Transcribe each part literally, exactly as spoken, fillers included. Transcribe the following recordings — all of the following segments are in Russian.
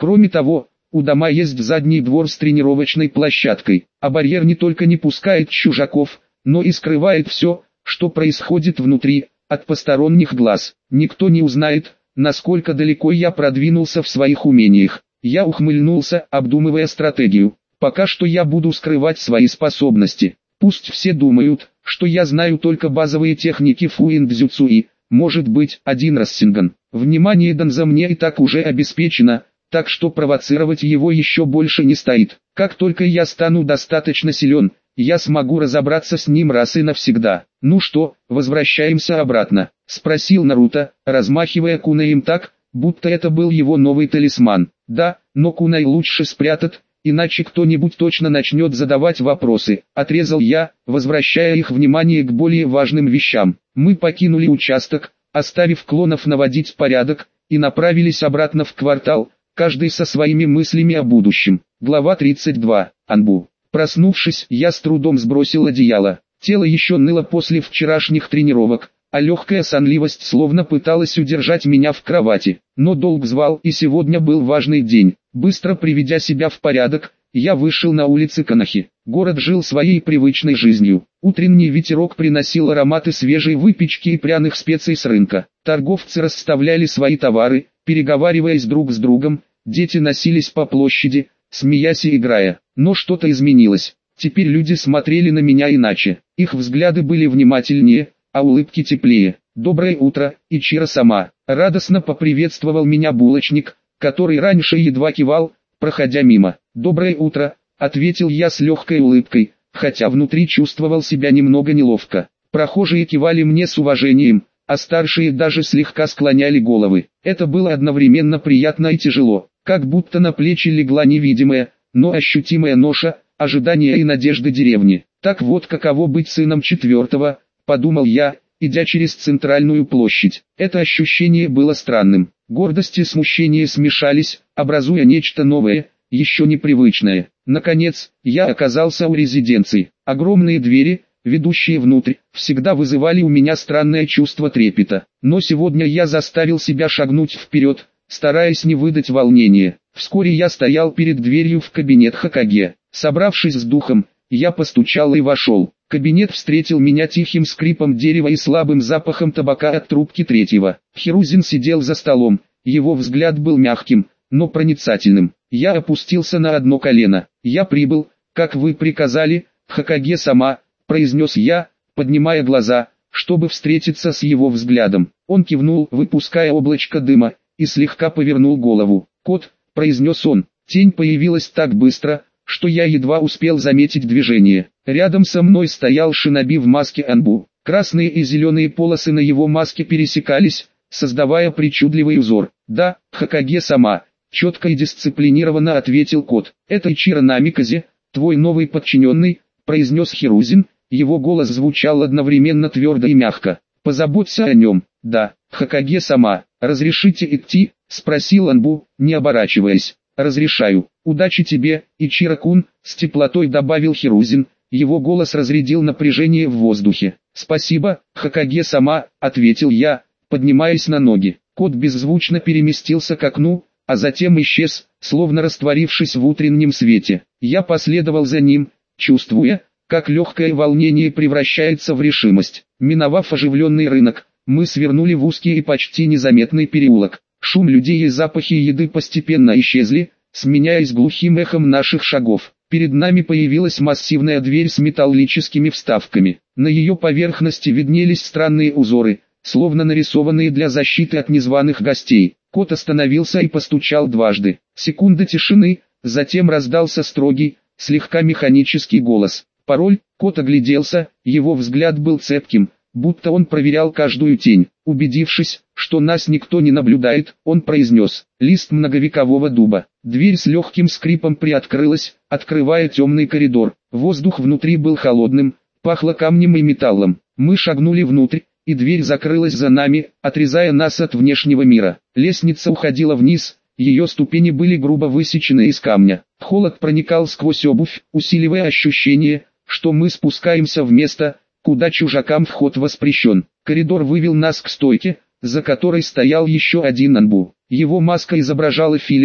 Кроме того, у дома есть задний двор с тренировочной площадкой, а барьер не только не пускает чужаков, но и скрывает все, что происходит внутри, от посторонних глаз. Никто не узнает, насколько далеко я продвинулся в своих умениях. Я ухмыльнулся, обдумывая стратегию. Пока что я буду скрывать свои способности. Пусть все думают, что я знаю только базовые техники фуиндзюцу и, может быть, один рассинган. Внимание Данза мне и так уже обеспечено, так что провоцировать его еще больше не стоит. Как только я стану достаточно силен, я смогу разобраться с ним раз и навсегда. «Ну что, возвращаемся обратно?» — спросил Наруто, размахивая кунаем так, будто это был его новый талисман. «Да, но кунай лучше спрятать, иначе кто-нибудь точно начнет задавать вопросы», — отрезал я, возвращая их внимание к более важным вещам. Мы покинули участок, оставив клонов наводить порядок, и направились обратно в квартал, каждый со своими мыслями о будущем. Глава тридцать два. Анбу. Проснувшись, я с трудом сбросил одеяло. Тело еще ныло после вчерашних тренировок, а легкая сонливость словно пыталась удержать меня в кровати. Но долг звал, и сегодня был важный день. Быстро приведя себя в порядок, я вышел на улицы Канахи. Город жил своей привычной жизнью. Утренний ветерок приносил ароматы свежей выпечки и пряных специй с рынка. Торговцы расставляли свои товары, переговариваясь друг с другом, дети носились по площади, смеясь и играя. Но что-то изменилось. Теперь люди смотрели на меня иначе. Их взгляды были внимательнее, а улыбки теплее. «Доброе утро, Ичиро-сама!» Радостно поприветствовал меня булочник, который раньше едва кивал, проходя мимо. «Доброе утро», — ответил я с легкой улыбкой, хотя внутри чувствовал себя немного неловко. Прохожие кивали мне с уважением, а старшие даже слегка склоняли головы. Это было одновременно приятно и тяжело, как будто на плечи легла невидимая, но ощутимая ноша, ожидания и надежды деревни. Так вот каково быть сыном четвертого, подумал я, идя через центральную площадь. Это ощущение было странным. Гордость и смущение смешались, образуя нечто новое, еще непривычное. Наконец, я оказался у резиденции. Огромные двери, ведущие внутрь, всегда вызывали у меня странное чувство трепета. Но сегодня я заставил себя шагнуть вперед, стараясь не выдать волнения. Вскоре я стоял перед дверью в кабинет Хокаге. Собравшись с духом, я постучал и вошел. Кабинет встретил меня тихим скрипом дерева и слабым запахом табака от трубки третьего. Хирузин сидел за столом, его взгляд был мягким, но проницательным. Я опустился на одно колено. «Я прибыл, как вы приказали, Хокаге-сама», — произнес я, поднимая глаза, чтобы встретиться с его взглядом. Он кивнул, выпуская облачко дыма, и слегка повернул голову. «Кот», — произнес он. Тень появилась так быстро, что я едва успел заметить движение. Рядом со мной стоял шиноби в маске Анбу. Красные и зеленые полосы на его маске пересекались, создавая причудливый узор. «Да, Хокаге-сама», — четко и дисциплинированно ответил кот. «Это Ичиро Намиказе, твой новый подчиненный», — произнес Хирузин. Его голос звучал одновременно твердо и мягко. «Позаботься о нем». «Да, Хокаге-сама, разрешите идти?» — спросил Анбу, не оборачиваясь. «Разрешаю. Удачи тебе, Ичиро-кун», — с теплотой добавил Хирузин. Его голос разрядил напряжение в воздухе. «Спасибо, Хокаге-сама», — ответил я, поднимаясь на ноги. Кот беззвучно переместился к окну, а затем исчез, словно растворившись в утреннем свете. Я последовал за ним, чувствуя, как легкое волнение превращается в решимость. Миновав оживленный рынок, мы свернули в узкий и почти незаметный переулок. Шум людей и запахи еды постепенно исчезли, сменяясь глухим эхом наших шагов. Перед нами появилась массивная дверь с металлическими вставками. На ее поверхности виднелись странные узоры, словно нарисованные для защиты от незваных гостей. Кот остановился и постучал дважды. Секунда тишины, затем раздался строгий, слегка механический голос. Пароль. Кот огляделся, его взгляд был цепким, будто он проверял каждую тень. Убедившись, что нас никто не наблюдает, он произнес: «Лист многовекового дуба». Дверь с легким скрипом приоткрылась, открывая темный коридор. Воздух внутри был холодным, пахло камнем и металлом. Мы шагнули внутрь, и дверь закрылась за нами, отрезая нас от внешнего мира. Лестница уходила вниз, ее ступени были грубо высечены из камня. Холод проникал сквозь обувь, усиливая ощущение, что мы спускаемся в место, куда чужакам вход воспрещен. Коридор вывел нас к стойке, за которой стоял еще один Анбу. Его маска изображала филина,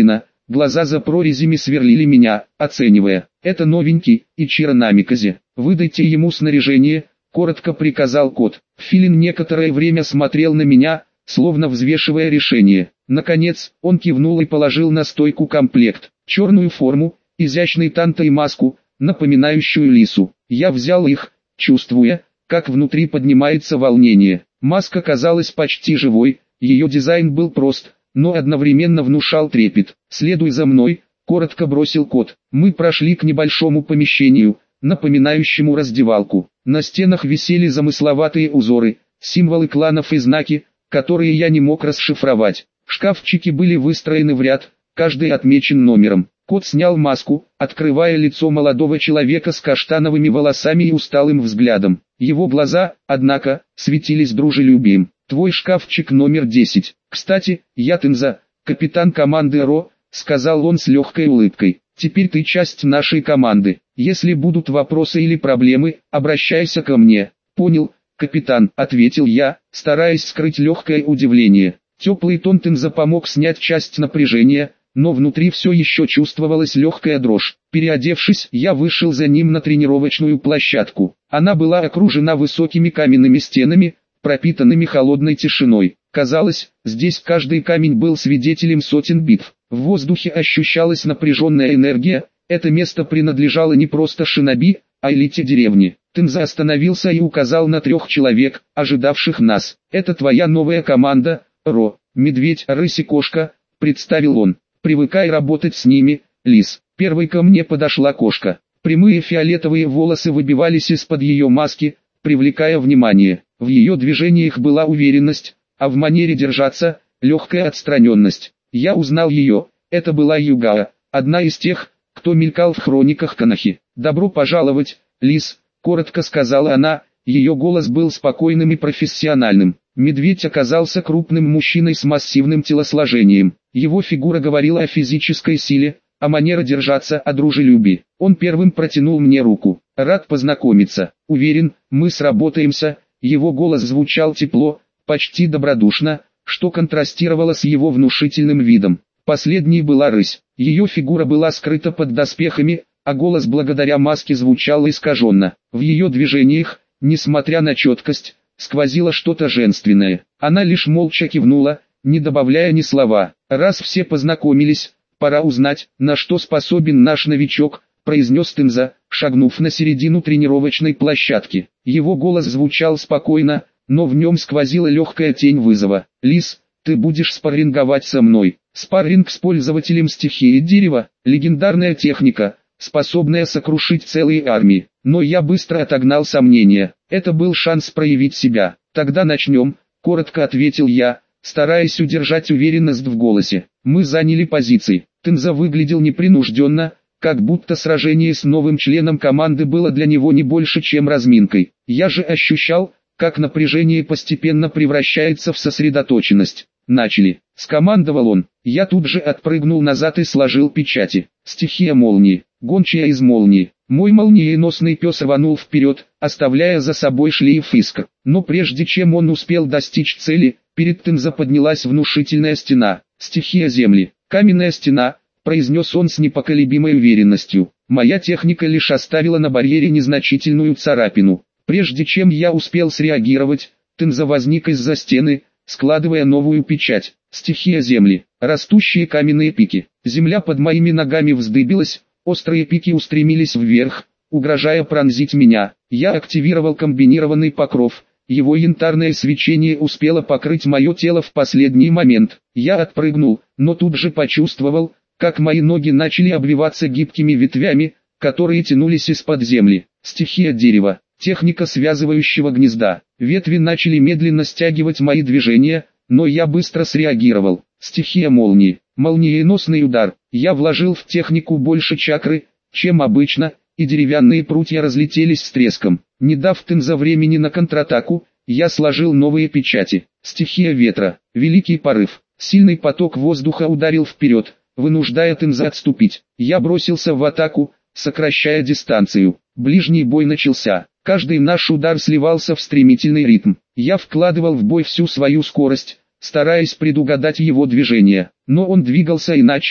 Глаза за прорезями сверлили меня, оценивая. «Это новенький, Ичиро Намиказе. Выдайте ему снаряжение», — коротко приказал кот. Филин некоторое время смотрел на меня, словно взвешивая решение. Наконец, он кивнул и положил на стойку комплект. Черную форму, изящный танто и маску, напоминающую лису. Я взял их, чувствуя, как внутри поднимается волнение. Маска казалась почти живой, ее дизайн был прост, но одновременно внушал трепет. «Следуй за мной», — коротко бросил кот. Мы прошли к небольшому помещению, напоминающему раздевалку. На стенах висели замысловатые узоры, символы кланов и знаки, которые я не мог расшифровать. Шкафчики были выстроены в ряд, каждый отмечен номером. Кот снял маску, открывая лицо молодого человека с каштановыми волосами и усталым взглядом. Его глаза, однако, светились дружелюбием. «Твой шкафчик номер десять. Кстати, я Тенза, капитан команды Ро», — сказал он с легкой улыбкой. «Теперь ты часть нашей команды. Если будут вопросы или проблемы, обращайся ко мне». «Понял, капитан», — ответил я, стараясь скрыть легкое удивление. Теплый тон Тенза помог снять часть напряжения, но внутри все еще чувствовалась легкая дрожь. Переодевшись, я вышел за ним на тренировочную площадку. Она была окружена высокими каменными стенами, пропитанными холодной тишиной. Казалось, здесь каждый камень был свидетелем сотен битв. В воздухе ощущалась напряженная энергия, это место принадлежало не просто шиноби, а элите деревни. Тенза остановился и указал на трех человек, ожидавших нас. «Это твоя новая команда, Ро, медведь, рысь и кошка», — представил он. «Привыкай работать с ними, лис». Первой ко мне подошла кошка. Прямые фиолетовые волосы выбивались из-под ее маски, привлекая внимание. В ее движениях была уверенность, а в манере держаться – легкая отстраненность. Я узнал ее, это была Югая, одна из тех, кто мелькал в хрониках Канахи. «Добро пожаловать, лис», – коротко сказала она, ее голос был спокойным и профессиональным. Медведь оказался крупным мужчиной с массивным телосложением. Его фигура говорила о физической силе, а манера держаться о дружелюбии. Он первым протянул мне руку. «Рад познакомиться. Уверен, мы сработаемся». Его голос звучал тепло, почти добродушно, что контрастировало с его внушительным видом. Последней была рысь. Ее фигура была скрыта под доспехами, а голос благодаря маске звучал искаженно. В ее движениях, несмотря на четкость, сквозило что-то женственное. Она лишь молча кивнула, не добавляя ни слова. «Раз все познакомились, пора узнать, на что способен наш новичок», — произнес Тенза, шагнув на середину тренировочной площадки. Его голос звучал спокойно, но в нем сквозила легкая тень вызова. «Лис, ты будешь спарринговать со мной». Спарринг с пользователем стихии дерева – легендарная техника, способная сокрушить целые армии. Но я быстро отогнал сомнения. Это был шанс проявить себя. «Тогда начнем», — коротко ответил я, стараясь удержать уверенность в голосе. Мы заняли позиции. Тенза выглядел непринужденно, как будто сражение с новым членом команды было для него не больше, чем разминкой. Я же ощущал, как напряжение постепенно превращается в сосредоточенность. «Начали», — скомандовал он. Я тут же отпрыгнул назад и сложил печати. Стихия молнии, гончая из молнии. Мой молниеносный пес рванул вперед, оставляя за собой шлейф искр. Но прежде чем он успел достичь цели, перед Тенза поднялась внушительная стена. «Стихия земли, каменная стена», — произнес он с непоколебимой уверенностью. Моя техника лишь оставила на барьере незначительную царапину. Прежде чем я успел среагировать, Тенза возник из-за стены, складывая новую печать. «Стихия земли, растущие каменные пики». Земля под моими ногами вздыбилась, острые пики устремились вверх, угрожая пронзить меня. Я активировал комбинированный покров. Его янтарное свечение успело покрыть мое тело в последний момент. Я отпрыгнул, но тут же почувствовал, как мои ноги начали обвиваться гибкими ветвями, которые тянулись из-под земли. Стихия дерева, техника связывающего гнезда. Ветви начали медленно стягивать мои движения, но я быстро среагировал. Стихия молнии, молниеносный удар. Я вложил в технику больше чакры, чем обычно, и деревянные прутья разлетелись с треском. Не дав Тенза времени на контратаку, я сложил новые печати. Стихия ветра, великий порыв. Сильный поток воздуха ударил вперед, вынуждая Тенза отступить. Я бросился в атаку, сокращая дистанцию. Ближний бой начался. Каждый наш удар сливался в стремительный ритм. Я вкладывал в бой всю свою скорость, стараясь предугадать его движение. Но он двигался иначе,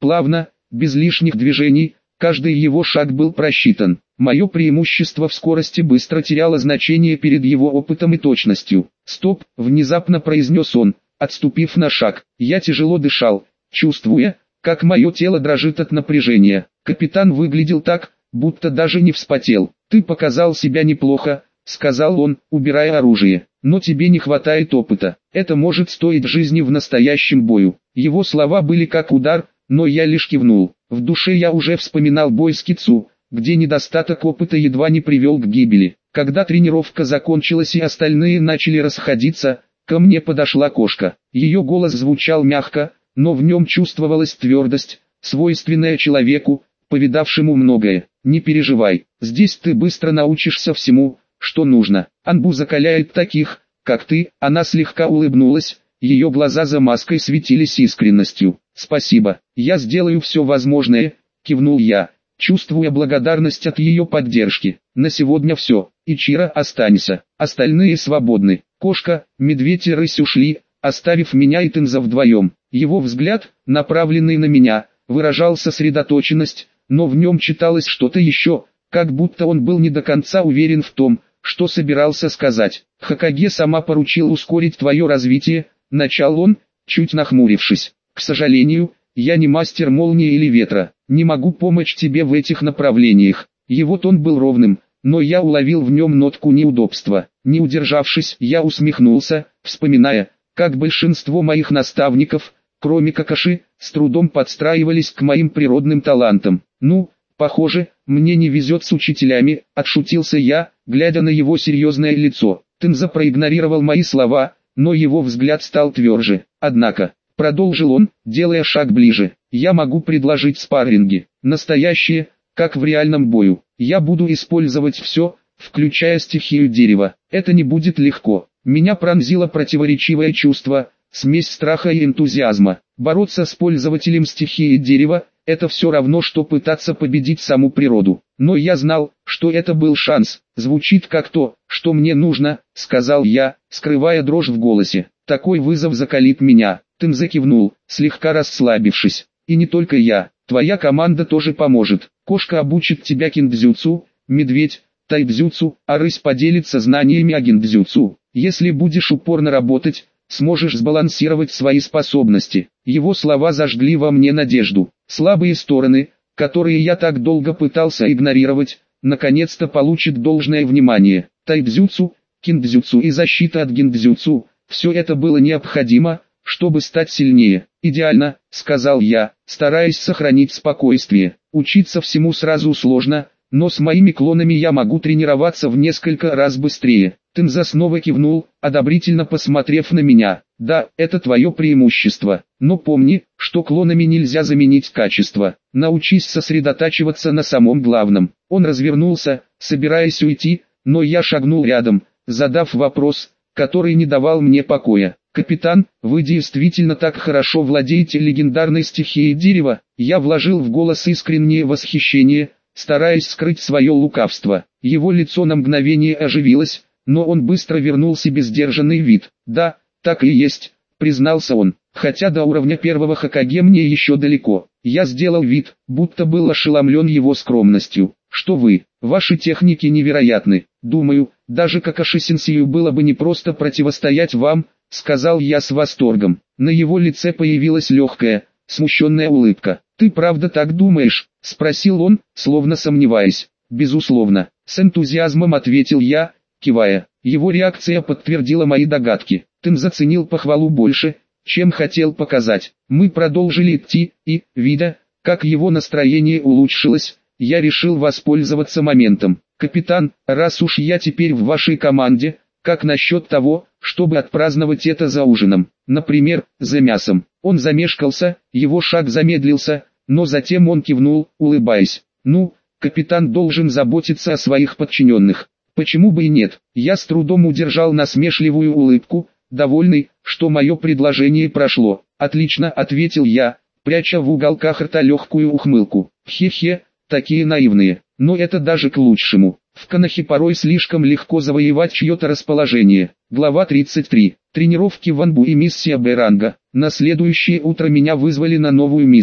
плавно, без лишних движений, каждый его шаг был просчитан. Мое преимущество в скорости быстро теряло значение перед его опытом и точностью. «Стоп!» – внезапно произнес он, отступив на шаг. Я тяжело дышал, чувствуя, как мое тело дрожит от напряжения. Капитан выглядел так, будто даже не вспотел. «Ты показал себя неплохо», — сказал он, убирая оружие. «Но тебе не хватает опыта. Это может стоить жизни в настоящем бою». Его слова были как удар, но я лишь кивнул. В душе я уже вспоминал бой с Кицу, где недостаток опыта едва не привел к гибели. Когда тренировка закончилась и остальные начали расходиться, ко мне подошла кошка. Ее голос звучал мягко, но в нем чувствовалась твердость, свойственная человеку, повидавшему многое. «Не переживай, здесь ты быстро научишься всему, что нужно. Анбу закаляет таких, как ты». Она слегка улыбнулась, ее глаза за маской светились искренностью. «Спасибо, я сделаю все возможное», — кивнул я, чувствуя благодарность от ее поддержки. «На сегодня все, Ичиро, останься, остальные свободны». Кошка, медведь и рысь ушли, оставив меня и Тенза вдвоем. Его взгляд, направленный на меня, выражал сосредоточенность, но в нем читалось что-то еще, как будто он был не до конца уверен в том, что собирался сказать. «Хокаге сама поручила ускорить твое развитие», — начал он, чуть нахмурившись. «К сожалению, я не мастер молнии или ветра, не могу помочь тебе в этих направлениях». Его тон был ровным, но я уловил в нем нотку неудобства. Не удержавшись, я усмехнулся, вспоминая, как большинство моих наставников, кроме Какаши, с трудом подстраивались к моим природным талантам. «Ну, похоже, мне не везет с учителями», — отшутился я, глядя на его серьезное лицо. Тенза проигнорировал мои слова, но его взгляд стал тверже. «Однако», — продолжил он, делая шаг ближе, — «я могу предложить спарринги, настоящие, как в реальном бою. Я буду использовать все, включая стихию дерева. Это не будет легко». Меня пронзило противоречивое чувство, смесь страха и энтузиазма. Бороться с пользователем стихии дерева – это все равно, что пытаться победить саму природу. Но я знал, что это был шанс. «Звучит как то, что мне нужно», – сказал я, скрывая дрожь в голосе. «Такой вызов закалит меня». Тенза кивнул, слегка расслабившись. «И не только я, твоя команда тоже поможет. Кошка обучит тебя киндзюцу, медведь – тайбзюцу, а рысь поделится знаниями о гиндзюцу. Если будешь упорно работать, сможешь сбалансировать свои способности». Его слова зажгли во мне надежду. Слабые стороны, которые я так долго пытался игнорировать, наконец-то получат должное внимание. Тайбзюцу, киндзюцу и защита от гиндзюцу – все это было необходимо, чтобы стать сильнее. «Идеально», — сказал я, стараясь сохранить спокойствие. «Учиться всему сразу сложно, но с моими клонами я могу тренироваться в несколько раз быстрее». Тенза снова кивнул, одобрительно посмотрев на меня. «Да, это твое преимущество, но помни, что клонами нельзя заменить качество. Научись сосредотачиваться на самом главном». Он развернулся, собираясь уйти, но я шагнул рядом, задав вопрос, который не давал мне покоя. «Капитан, вы действительно так хорошо владеете легендарной стихией дерева?» Я вложил в голос искреннее восхищение, стараясь скрыть свое лукавство. Его лицо на мгновение оживилось, но он быстро вернул себе сдержанный вид. «Да, так и есть», — признался он, «хотя до уровня первого Хокаге мне еще далеко». Я сделал вид, будто был ошеломлен его скромностью. «Что вы, ваши техники невероятны. Думаю, даже Какаши-сенсею было бы непросто противостоять вам», — сказал я с восторгом. На его лице появилась легкая, смущенная улыбка. «Ты правда так думаешь?» — спросил он, словно сомневаясь. «Безусловно», — с энтузиазмом ответил я, кивая. Его реакция подтвердила мои догадки. Тенза ценил похвалу больше, чем хотел показать. Мы продолжили идти, и, видя, как его настроение улучшилось, я решил воспользоваться моментом. «Капитан, раз уж я теперь в вашей команде, как насчет того, чтобы отпраздновать это за ужином? Например, за мясом?» Он замешкался, его шаг замедлился, но затем он кивнул, улыбаясь. «Ну, капитан должен заботиться о своих подчиненных. Почему бы и нет?» Я с трудом удержал насмешливую улыбку, довольный, что мое предложение прошло. «Отлично», — ответил я, пряча в уголках рта легкую ухмылку. «Хе-хе, такие наивные, но это даже к лучшему. В Конохе порой слишком легко завоевать чье-то расположение». Глава тридцать три. Тренировки в Анбу и миссия Б-ранга. На следующее утро меня вызвали на новую миссию.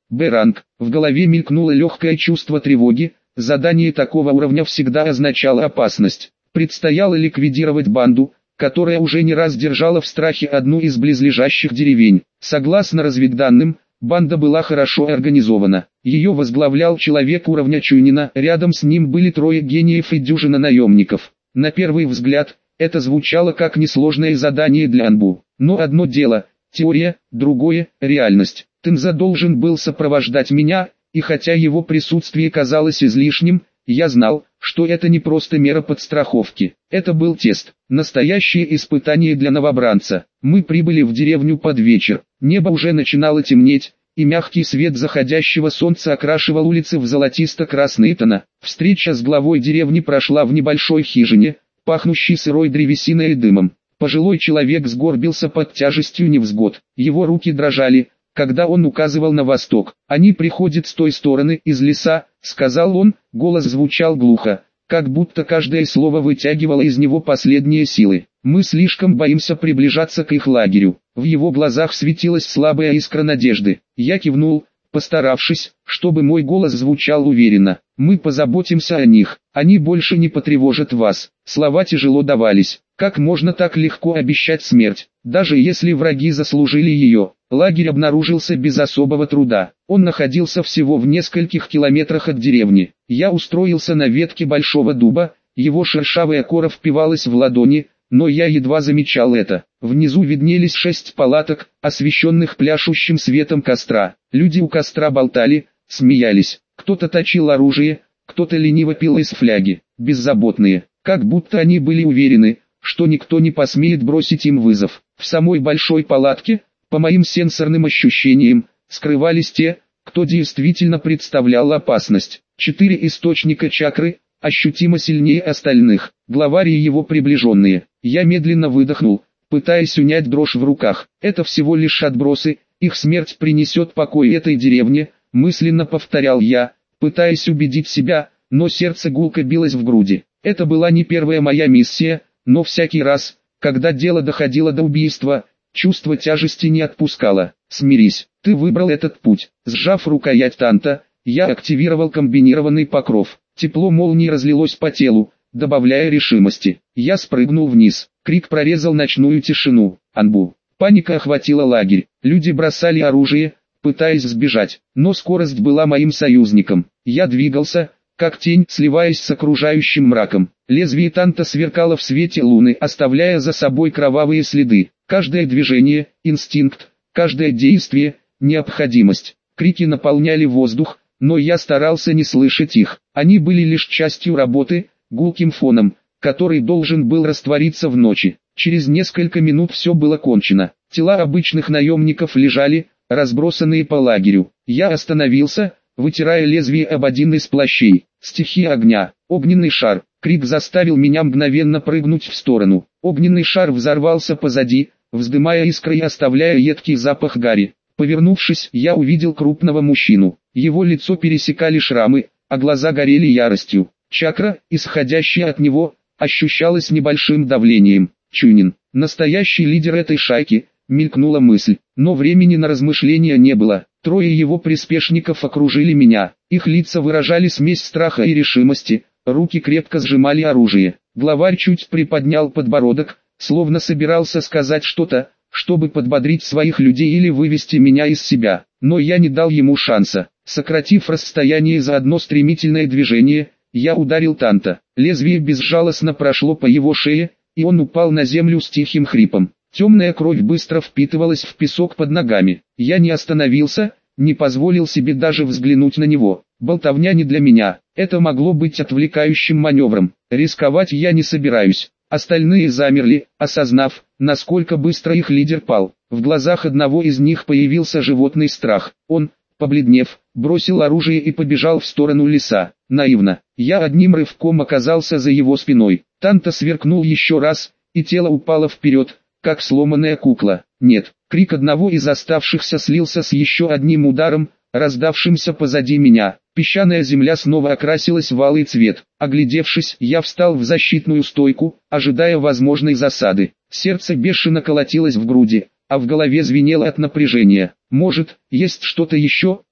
Б-ранг. В голове мелькнуло легкое чувство тревоги, задание такого уровня всегда означало опасность. Предстояло ликвидировать банду, которая уже не раз держала в страхе одну из близлежащих деревень. Согласно разведданным, банда была хорошо организована. Ее возглавлял человек уровня Чунина, рядом с ним были трое гениев и дюжина наемников. На первый взгляд, это звучало как несложное задание для Анбу. Но одно дело – теория, другое – реальность. Тынза должен был сопровождать меня, и хотя его присутствие казалось излишним, я знал, что это не просто мера подстраховки. Это был тест, настоящее испытание для новобранца. Мы прибыли в деревню под вечер. Небо уже начинало темнеть, и мягкий свет заходящего солнца окрашивал улицы в золотисто-красные тона. Встреча с главой деревни прошла в небольшой хижине, пахнущей сырой древесиной и дымом. Пожилой человек сгорбился под тяжестью невзгод. Его руки дрожали, когда он указывал на восток. «Они приходят с той стороны, из леса», — сказал он, голос звучал глухо, как будто каждое слово вытягивало из него последние силы. «Мы слишком боимся приближаться к их лагерю». В его глазах светилась слабая искра надежды. Я кивнул, постаравшись, чтобы мой голос звучал уверенно. «Мы позаботимся о них, они больше не потревожат вас». Слова тяжело давались. Как можно так легко обещать смерть, даже если враги заслужили ее? Лагерь обнаружился без особого труда. Он находился всего в нескольких километрах от деревни. Я устроился на ветке большого дуба, его шершавая кора впивалась в ладони, но я едва замечал это. Внизу виднелись шесть палаток, освещенных пляшущим светом костра. Люди у костра болтали, смеялись. Кто-то точил оружие, кто-то лениво пил из фляги. Беззаботные, как будто они были уверены, что никто не посмеет бросить им вызов. В самой большой палатке, по моим сенсорным ощущениям, скрывались те, кто действительно представлял опасность. Четыре источника чакры, ощутимо сильнее остальных, главарь и его приближенные. Я медленно выдохнул, пытаясь унять дрожь в руках. Это всего лишь отбросы, их смерть принесет покой этой деревне, мысленно повторял я, пытаясь убедить себя, но сердце гулко билось в груди. Это была не первая моя миссия, но всякий раз, когда дело доходило до убийства, чувство тяжести не отпускало. «Смирись, ты выбрал этот путь». Сжав рукоять танта, я активировал комбинированный покров. Тепло молнии разлилось по телу, добавляя решимости. Я спрыгнул вниз. Крик прорезал ночную тишину. Анбу. Паника охватила лагерь. Люди бросали оружие, пытаясь сбежать. Но скорость была моим союзником. Я двигался, как тень, сливаясь с окружающим мраком. Лезвие танта сверкало в свете луны, оставляя за собой кровавые следы. Каждое движение – инстинкт, каждое действие – необходимость. Крики наполняли воздух, но я старался не слышать их. Они были лишь частью работы, гулким фоном, который должен был раствориться в ночи. Через несколько минут все было кончено. Тела обычных наемников лежали, разбросанные по лагерю. Я остановился, вытирая лезвие об один из плащей. Стихия огня, огненный шар. Крик заставил меня мгновенно прыгнуть в сторону. Огненный шар взорвался позади, вздымая искры и оставляя едкий запах гари. Повернувшись, я увидел крупного мужчину. Его лицо пересекали шрамы, а глаза горели яростью. Чакра, исходящая от него, ощущалась небольшим давлением. Чунин, настоящий лидер этой шайки, мелькнула мысль, но времени на размышления не было. Трое его приспешников окружили меня. Их лица выражали смесь страха и решимости, руки крепко сжимали оружие. Главарь чуть приподнял подбородок, словно собирался сказать что-то, чтобы подбодрить своих людей или вывести меня из себя. Но я не дал ему шанса. Сократив расстояние за одно стремительное движение, я ударил танта. Лезвие безжалостно прошло по его шее, и он упал на землю с тихим хрипом. Темная кровь быстро впитывалась в песок под ногами. Я не остановился, не позволил себе даже взглянуть на него. Болтовня не для меня. Это могло быть отвлекающим маневром. Рисковать я не собираюсь. Остальные замерли, осознав, насколько быстро их лидер пал. В глазах одного из них появился животный страх. Он, побледнев, бросил оружие и побежал в сторону леса. Наивно. Я одним рывком оказался за его спиной. Танта сверкнул еще раз, и тело упало вперед, как сломанная кукла. Нет, крик одного из оставшихся слился с еще одним ударом, раздавшимся позади меня. Песчаная земля снова окрасилась в алый цвет. Оглядевшись, я встал в защитную стойку, ожидая возможной засады. Сердце бешено колотилось в груди, а в голове звенело от напряжения. Может, есть что-то еще,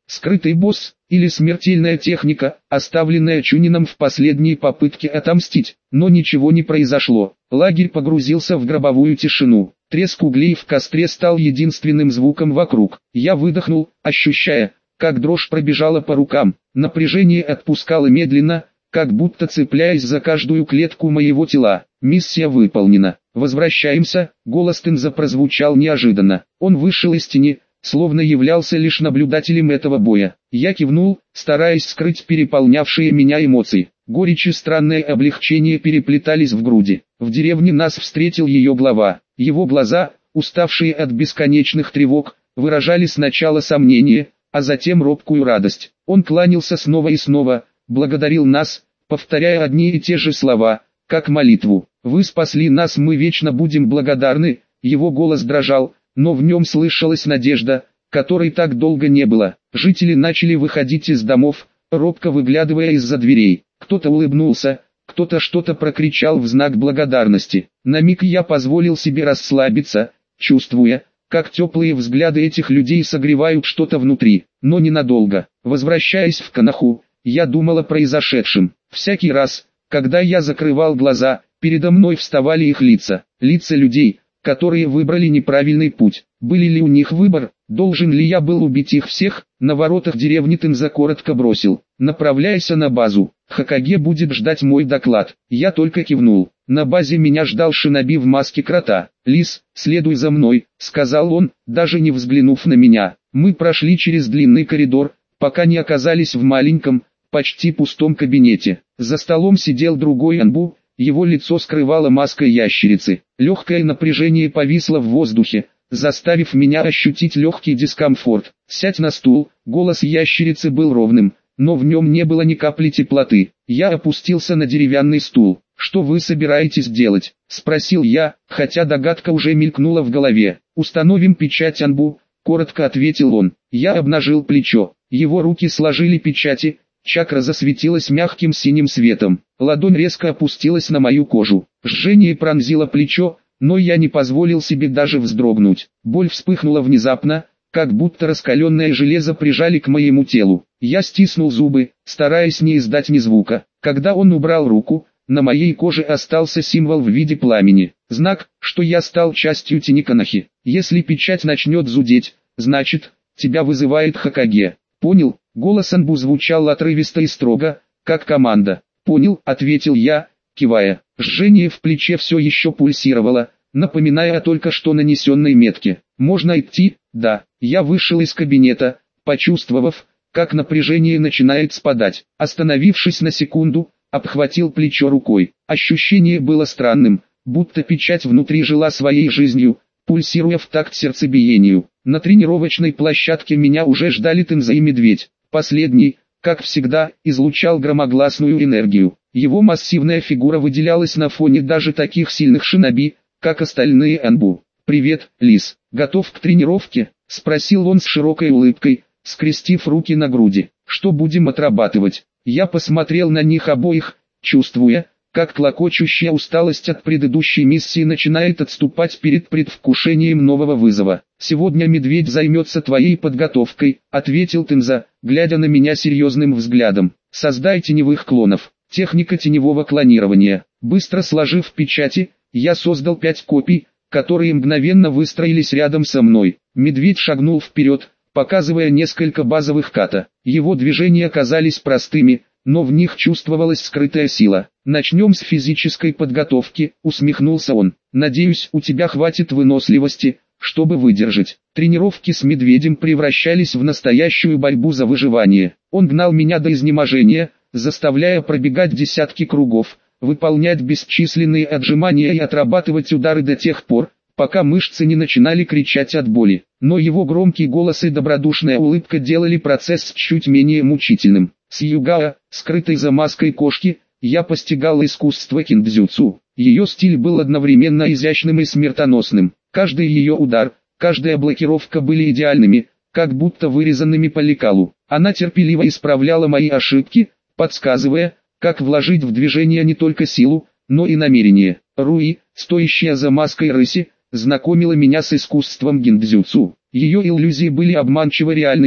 Скрытый босс, или смертельная техника, оставленная Чунином в последней попытке отомстить. Но ничего не произошло. Лагерь погрузился в гробовую тишину. Треск углей в костре стал единственным звуком вокруг. Я выдохнул, ощущая, как дрожь пробежала по рукам. Напряжение отпускало медленно, как будто цепляясь за каждую клетку моего тела. Миссия выполнена. Возвращаемся. Голос Тенза прозвучал неожиданно. Он вышел из тени, словно являлся лишь наблюдателем этого боя. Я кивнул, стараясь скрыть переполнявшие меня эмоции. Горечь и странное облегчение переплетались в груди. В деревне нас встретил ее глава. Его глаза, уставшие от бесконечных тревог, выражали сначала сомнение, а затем робкую радость. Он кланялся снова и снова, благодарил нас, повторяя одни и те же слова, как молитву. «Вы спасли нас, мы вечно будем благодарны». Его голос дрожал, но в нем слышалась надежда, которой так долго не было. Жители начали выходить из домов, робко выглядывая из-за дверей. Кто-то улыбнулся, кто-то что-то прокричал в знак благодарности. На миг я позволил себе расслабиться, чувствуя, как теплые взгляды этих людей согревают что-то внутри, но ненадолго. Возвращаясь в Канаху, я думал о произошедшем. Всякий раз, когда я закрывал глаза, передо мной вставали их лица, лица людей, которые выбрали неправильный путь. Были ли у них выбор, должен ли я был убить их всех? На воротах деревни Тенза коротко бросил: «Направляйся на базу, Хокаге будет ждать мой доклад». Я только кивнул. На базе меня ждал шиноби в маске крота. «Лис, следуй за мной», — сказал он, даже не взглянув на меня. Мы прошли через длинный коридор, пока не оказались в маленьком, почти пустом кабинете. За столом сидел другой Анбу, его лицо скрывала маска ящерицы. Легкое напряжение повисло в воздухе, заставив меня ощутить легкий дискомфорт. «Сядь на стул». Голос ящерицы был ровным, но в нем не было ни капли теплоты. Я опустился на деревянный стул. «Что вы собираетесь делать?» — спросил я, хотя догадка уже мелькнула в голове. «Установим печать Анбу», — коротко ответил он. Я обнажил плечо. Его руки сложили печати. Чакра засветилась мягким синим светом. Ладонь резко опустилась на мою кожу. Жжение пронзило плечо, но я не позволил себе даже вздрогнуть. Боль вспыхнула внезапно, как будто раскаленное железо прижали к моему телу. Я стиснул зубы, стараясь не издать ни звука. Когда он убрал руку, на моей коже остался символ в виде пламени. Знак, что я стал частью тени Канахи. Если печать начнет зудеть, значит, тебя вызывает Хокаге. Понял? Голос Анбу звучал отрывисто и строго, как команда. «Понял», — ответил я, кивая. Жжение в плече все еще пульсировало, напоминая о только что нанесенной метке. «Можно идти?» «Да». Я вышел из кабинета, почувствовав, как напряжение начинает спадать. Остановившись на секунду, обхватил плечо рукой. Ощущение было странным, будто печать внутри жила своей жизнью, пульсируя в такт сердцебиению. На тренировочной площадке меня уже ждали Тенза и Медведь. Последний, как всегда, излучал громогласную энергию. Его массивная фигура выделялась на фоне даже таких сильных шиноби, как остальные Анбу. «Привет, Лис. Готов к тренировке?» — спросил он с широкой улыбкой, скрестив руки на груди. «Что будем отрабатывать?» Я посмотрел на них обоих, чувствуя, как клокочущая усталость от предыдущей миссии начинает отступать перед предвкушением нового вызова. «Сегодня Медведь займется твоей подготовкой», — ответил Тенза, глядя на меня серьезным взглядом. «Создай теневых клонов. Техника теневого клонирования». Быстро сложив печати, я создал пять копий, которые мгновенно выстроились рядом со мной. Медведь шагнул вперед, показывая несколько базовых ката. Его движения казались простыми, но в них чувствовалась скрытая сила. «Начнем с физической подготовки», — усмехнулся он. «Надеюсь, у тебя хватит выносливости, чтобы выдержать». Тренировки с Медведем превращались в настоящую борьбу за выживание. Он гнал меня до изнеможения, заставляя пробегать десятки кругов, выполнять бесчисленные отжимания и отрабатывать удары до тех пор, пока мышцы не начинали кричать от боли. Но его громкий голос и добродушная улыбка делали процесс чуть менее мучительным. С Югао, скрытой за маской кошки, я постигал искусство киндзюцу. Ее стиль был одновременно изящным и смертоносным. Каждый ее удар, каждая блокировка были идеальными, как будто вырезанными по лекалу. Она терпеливо исправляла мои ошибки, подсказывая, как вложить в движение не только силу, но и намерение. Руи, стоящая за маской рыси, знакомила меня с искусством гиндзюцу. Ее иллюзии были обманчиво реальными,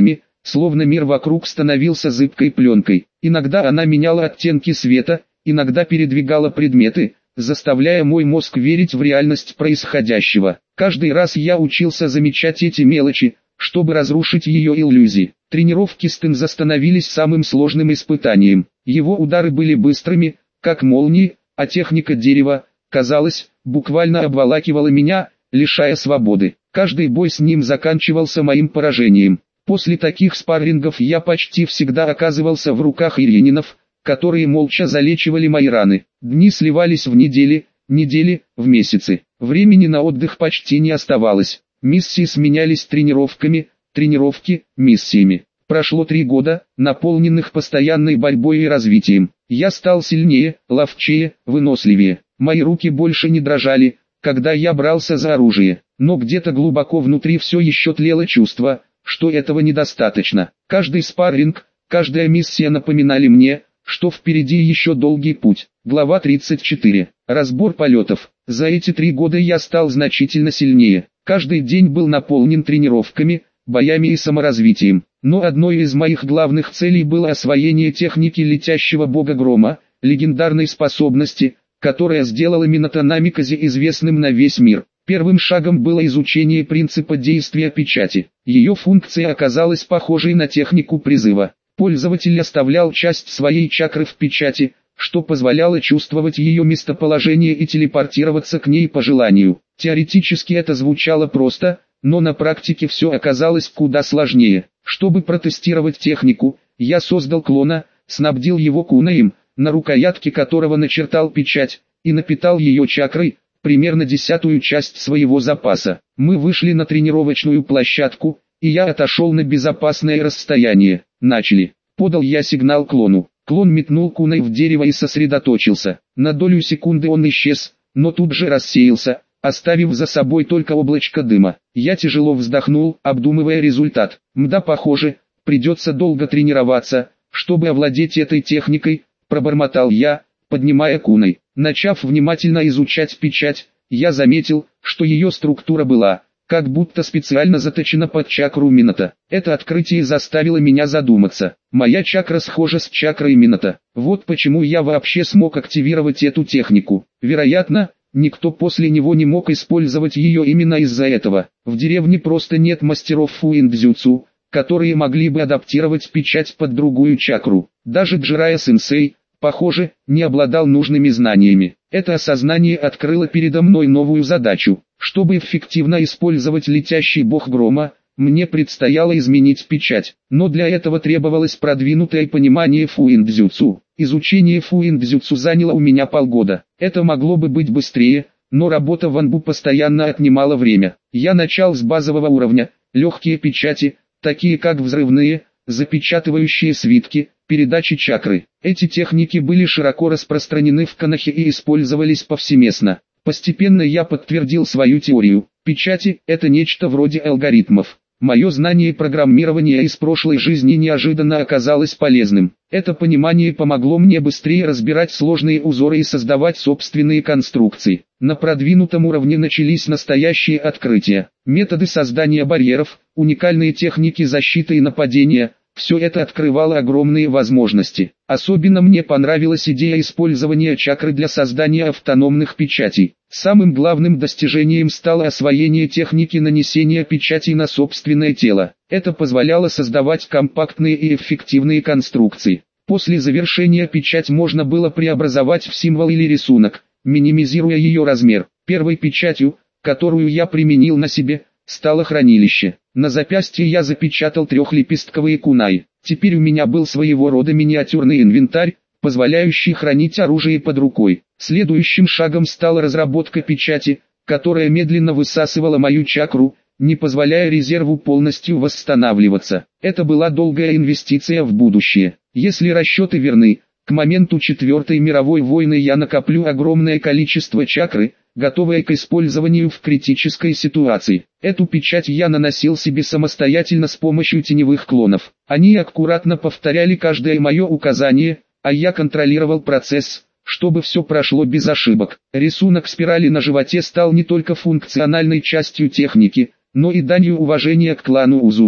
словно мир вокруг становился зыбкой пленкой. Иногда она меняла оттенки света, иногда передвигала предметы, заставляя мой мозг верить в реальность происходящего. Каждый раз я учился замечать эти мелочи, чтобы разрушить ее иллюзии. Тренировки с Тензо становились самым сложным испытанием. Его удары были быстрыми, как молнии, а техника дерева, казалось, буквально обволакивала меня, лишая свободы. Каждый бой с ним заканчивался моим поражением. После таких спаррингов я почти всегда оказывался в руках ирининов, которые молча залечивали мои раны. Дни сливались в недели, недели в месяцы. Времени на отдых почти не оставалось. Миссии сменялись тренировками, тренировки – миссиями. Прошло три года, наполненных постоянной борьбой и развитием. Я стал сильнее, ловчее, выносливее. Мои руки больше не дрожали, когда я брался за оружие. Но где-то глубоко внутри все еще тлело чувство, что этого недостаточно. Каждый спарринг, каждая миссия напоминали мне, что впереди еще долгий путь. Глава тридцать четыре. Разбор полетов. За эти три года я стал значительно сильнее. Каждый день был наполнен тренировками, боями и саморазвитием. Но одной из моих главных целей было освоение техники летящего бога грома, легендарной способности, которая сделала Минато Намиказе известным на весь мир. Первым шагом было изучение принципа действия печати. Ее функция оказалась похожей на технику призыва. Пользователь оставлял часть своей чакры в печати, что позволяло чувствовать ее местоположение и телепортироваться к ней по желанию. Теоретически это звучало просто, но на практике все оказалось куда сложнее. Чтобы протестировать технику, я создал клона, снабдил его кунаем, на рукоятке которого начертал печать, и напитал ее чакрой, примерно десятую часть своего запаса. Мы вышли на тренировочную площадку, и я отошел на безопасное расстояние. Начали. Подал я сигнал клону. Клон метнул кунай в дерево и сосредоточился. На долю секунды он исчез, но тут же рассеялся, оставив за собой только облачко дыма. Я тяжело вздохнул, обдумывая результат. Мда, похоже, придется долго тренироваться, чтобы овладеть этой техникой, пробормотал я, поднимая кунай. Начав внимательно изучать печать, я заметил, что ее структура была, как будто специально заточена под чакру Минато. Это открытие заставило меня задуматься. Моя чакра схожа с чакрой Минато. Вот почему я вообще смог активировать эту технику. Вероятно, никто после него не мог использовать ее именно из-за этого. В деревне просто нет мастеров фуиндзюцу, которые могли бы адаптировать печать под другую чакру. Даже Джирайя-сенсей, похоже, не обладал нужными знаниями. Это осознание открыло передо мной новую задачу. Чтобы эффективно использовать летящий бог грома, мне предстояло изменить печать. Но для этого требовалось продвинутое понимание фуиндзюцу. Изучение фуиндзюцу заняло у меня полгода. Это могло бы быть быстрее, но работа в Анбу постоянно отнимала время. Я начал с базового уровня, легкие печати, такие как взрывные, запечатывающие свитки, передачи чакры. Эти техники были широко распространены в Конохе и использовались повсеместно. Постепенно я подтвердил свою теорию. Печати – это нечто вроде алгоритмов. Мое знание программирования из прошлой жизни неожиданно оказалось полезным. Это понимание помогло мне быстрее разбирать сложные узоры и создавать собственные конструкции. На продвинутом уровне начались настоящие открытия. Методы создания барьеров, уникальные техники защиты и нападения – все это открывало огромные возможности. Особенно мне понравилась идея использования чакры для создания автономных печатей. Самым главным достижением стало освоение техники нанесения печатей на собственное тело. Это позволяло создавать компактные и эффективные конструкции. После завершения печать можно было преобразовать в символ или рисунок, минимизируя ее размер. Первой печатью, которую я применил на себе, стало хранилище. На запястье я запечатал трехлепестковые кунай. Теперь у меня был своего рода миниатюрный инвентарь, позволяющий хранить оружие под рукой. Следующим шагом стала разработка печати, которая медленно высасывала мою чакру, не позволяя резерву полностью восстанавливаться. Это была долгая инвестиция в будущее. Если расчеты верны, к моменту Четвертой мировой войны я накоплю огромное количество чакры, готовая к использованию в критической ситуации. Эту печать я наносил себе самостоятельно с помощью теневых клонов. Они аккуратно повторяли каждое мое указание, а я контролировал процесс, чтобы все прошло без ошибок. Рисунок спирали на животе стал не только функциональной частью техники, но и данью уважения к клану Узумаки.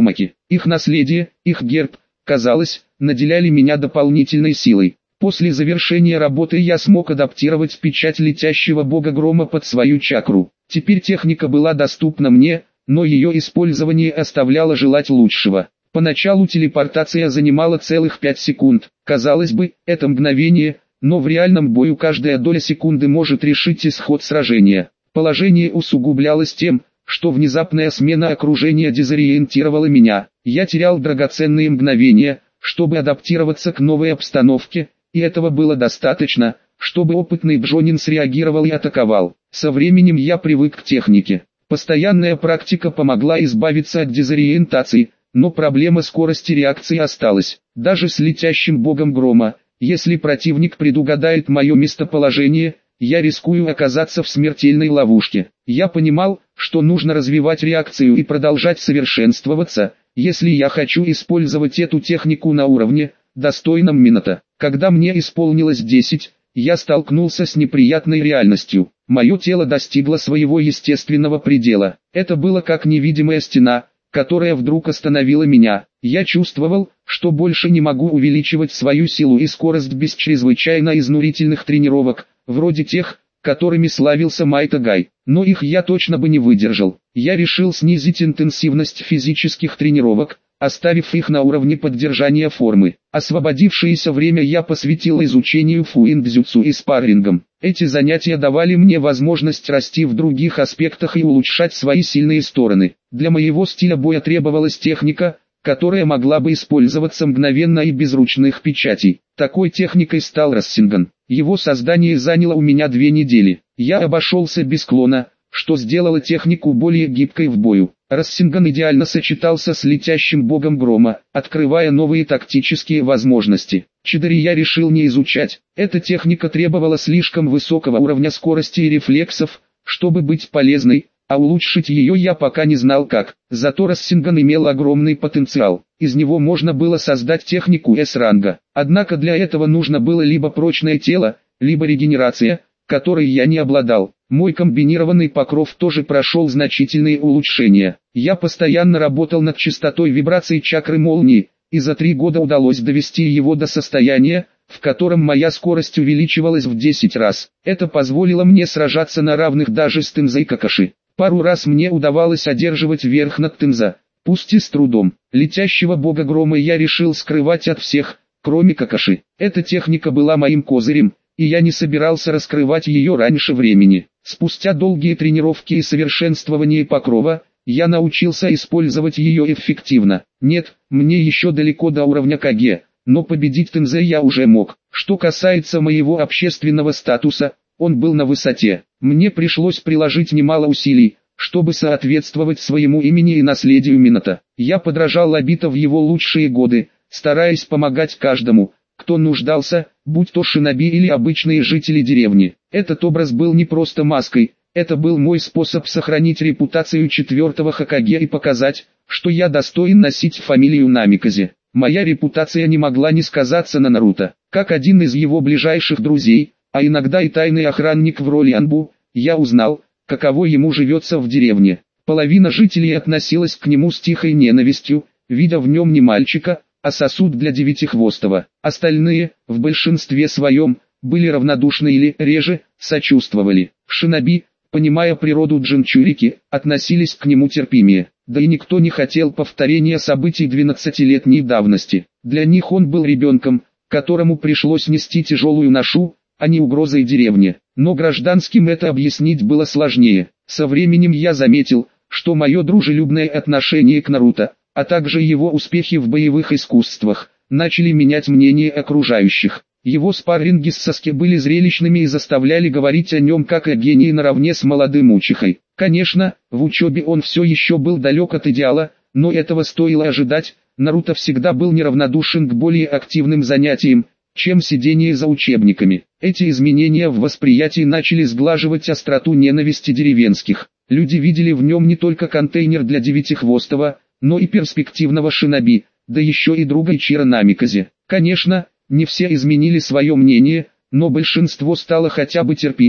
Их наследие, их герб, казалось, наделяли меня дополнительной силой. После завершения работы я смог адаптировать печать летящего бога грома под свою чакру. Теперь техника была доступна мне, но ее использование оставляло желать лучшего. Поначалу телепортация занимала целых пять секунд. Казалось бы, это мгновение, но в реальном бою каждая доля секунды может решить исход сражения. Положение усугублялось тем, что внезапная смена окружения дезориентировала меня. Я терял драгоценные мгновения, чтобы адаптироваться к новой обстановке, и этого было достаточно, чтобы опытный Бжонин среагировал и атаковал. Со временем я привык к технике. Постоянная практика помогла избавиться от дезориентации, но проблема скорости реакции осталась. Даже с летящим богом грома, если противник предугадает мое местоположение, я рискую оказаться в смертельной ловушке. Я понимал, что нужно развивать реакцию и продолжать совершенствоваться, если я хочу использовать эту технику на уровне, достойном Минота. Когда мне исполнилось десять, я столкнулся с неприятной реальностью. Мое тело достигло своего естественного предела. Это было как невидимая стена, которая вдруг остановила меня. Я чувствовал, что больше не могу увеличивать свою силу и скорость без чрезвычайно изнурительных тренировок, вроде тех, которыми славился Майта Гай. Но их я точно бы не выдержал. Я решил снизить интенсивность физических тренировок, оставив их на уровне поддержания формы. Освободившееся время я посвятил изучению фуин-дзюцу и спаррингам. Эти занятия давали мне возможность расти в других аспектах и улучшать свои сильные стороны. Для моего стиля боя требовалась техника, которая могла бы использоваться мгновенно и без ручных печатей. Такой техникой стал Рассинган. Его создание заняло у меня две недели. Я обошелся без клона, что сделало технику более гибкой в бою. Рассинган идеально сочетался с летящим богом грома, открывая новые тактические возможности. Чидори я решил не изучать. Эта техника требовала слишком высокого уровня скорости и рефлексов, чтобы быть полезной, а улучшить ее я пока не знал как. Зато Рассинган имел огромный потенциал. Из него можно было создать технику С-ранга. Однако для этого нужно было либо прочное тело, либо регенерация, которой я не обладал. Мой комбинированный покров тоже прошел значительные улучшения. Я постоянно работал над частотой вибраций чакры молнии, и за три года удалось довести его до состояния, в котором моя скорость увеличивалась в десять раз. Это позволило мне сражаться на равных даже с Тензой Какаши. Пару раз мне удавалось одерживать верх над Тенза, пусть и с трудом. Летящего бога грома я решил скрывать от всех, кроме Какаши. Эта техника была моим козырем, и я не собирался раскрывать ее раньше времени. Спустя долгие тренировки и совершенствование покрова, я научился использовать ее эффективно. Нет, мне еще далеко до уровня Каге, но победить Тензе я уже мог. Что касается моего общественного статуса, он был на высоте. Мне пришлось приложить немало усилий, чтобы соответствовать своему имени и наследию Минота. Я подражал Обито в его лучшие годы, стараясь помогать каждому, кто нуждался, будь то шиноби или обычные жители деревни. Этот образ был не просто маской, это был мой способ сохранить репутацию четвертого Хокаге и показать, что я достоин носить фамилию Намиказе. Моя репутация не могла не сказаться на Наруто. Как один из его ближайших друзей, а иногда и тайный охранник в роли Анбу, я узнал, каково ему живется в деревне. Половина жителей относилась к нему с тихой ненавистью, видя в нем не мальчика, а сосуд для девятихвостого. Остальные, в большинстве своем, были равнодушны или, реже, сочувствовали. Шиноби, понимая природу Джинчурики, относились к нему терпимее. Да и никто не хотел повторения событий двенадцатилетней давности. Для них он был ребенком, которому пришлось нести тяжелую ношу, а не угрозой деревне. Но гражданским это объяснить было сложнее. Со временем я заметил, что мое дружелюбное отношение к Наруто, а также его успехи в боевых искусствах, начали менять мнение окружающих. Его спарринги с Саске были зрелищными и заставляли говорить о нем как о гении наравне с молодым Учихой. Конечно, в учебе он все еще был далек от идеала, но этого стоило ожидать. Наруто всегда был неравнодушен к более активным занятиям, чем сидение за учебниками. Эти изменения в восприятии начали сглаживать остроту ненависти деревенских. Люди видели в нем не только контейнер для девятихвостого, но и перспективного шиноби, да еще и друга Ичиро Намиказе. Конечно, не все изменили свое мнение, но большинство стало хотя бы терпимее,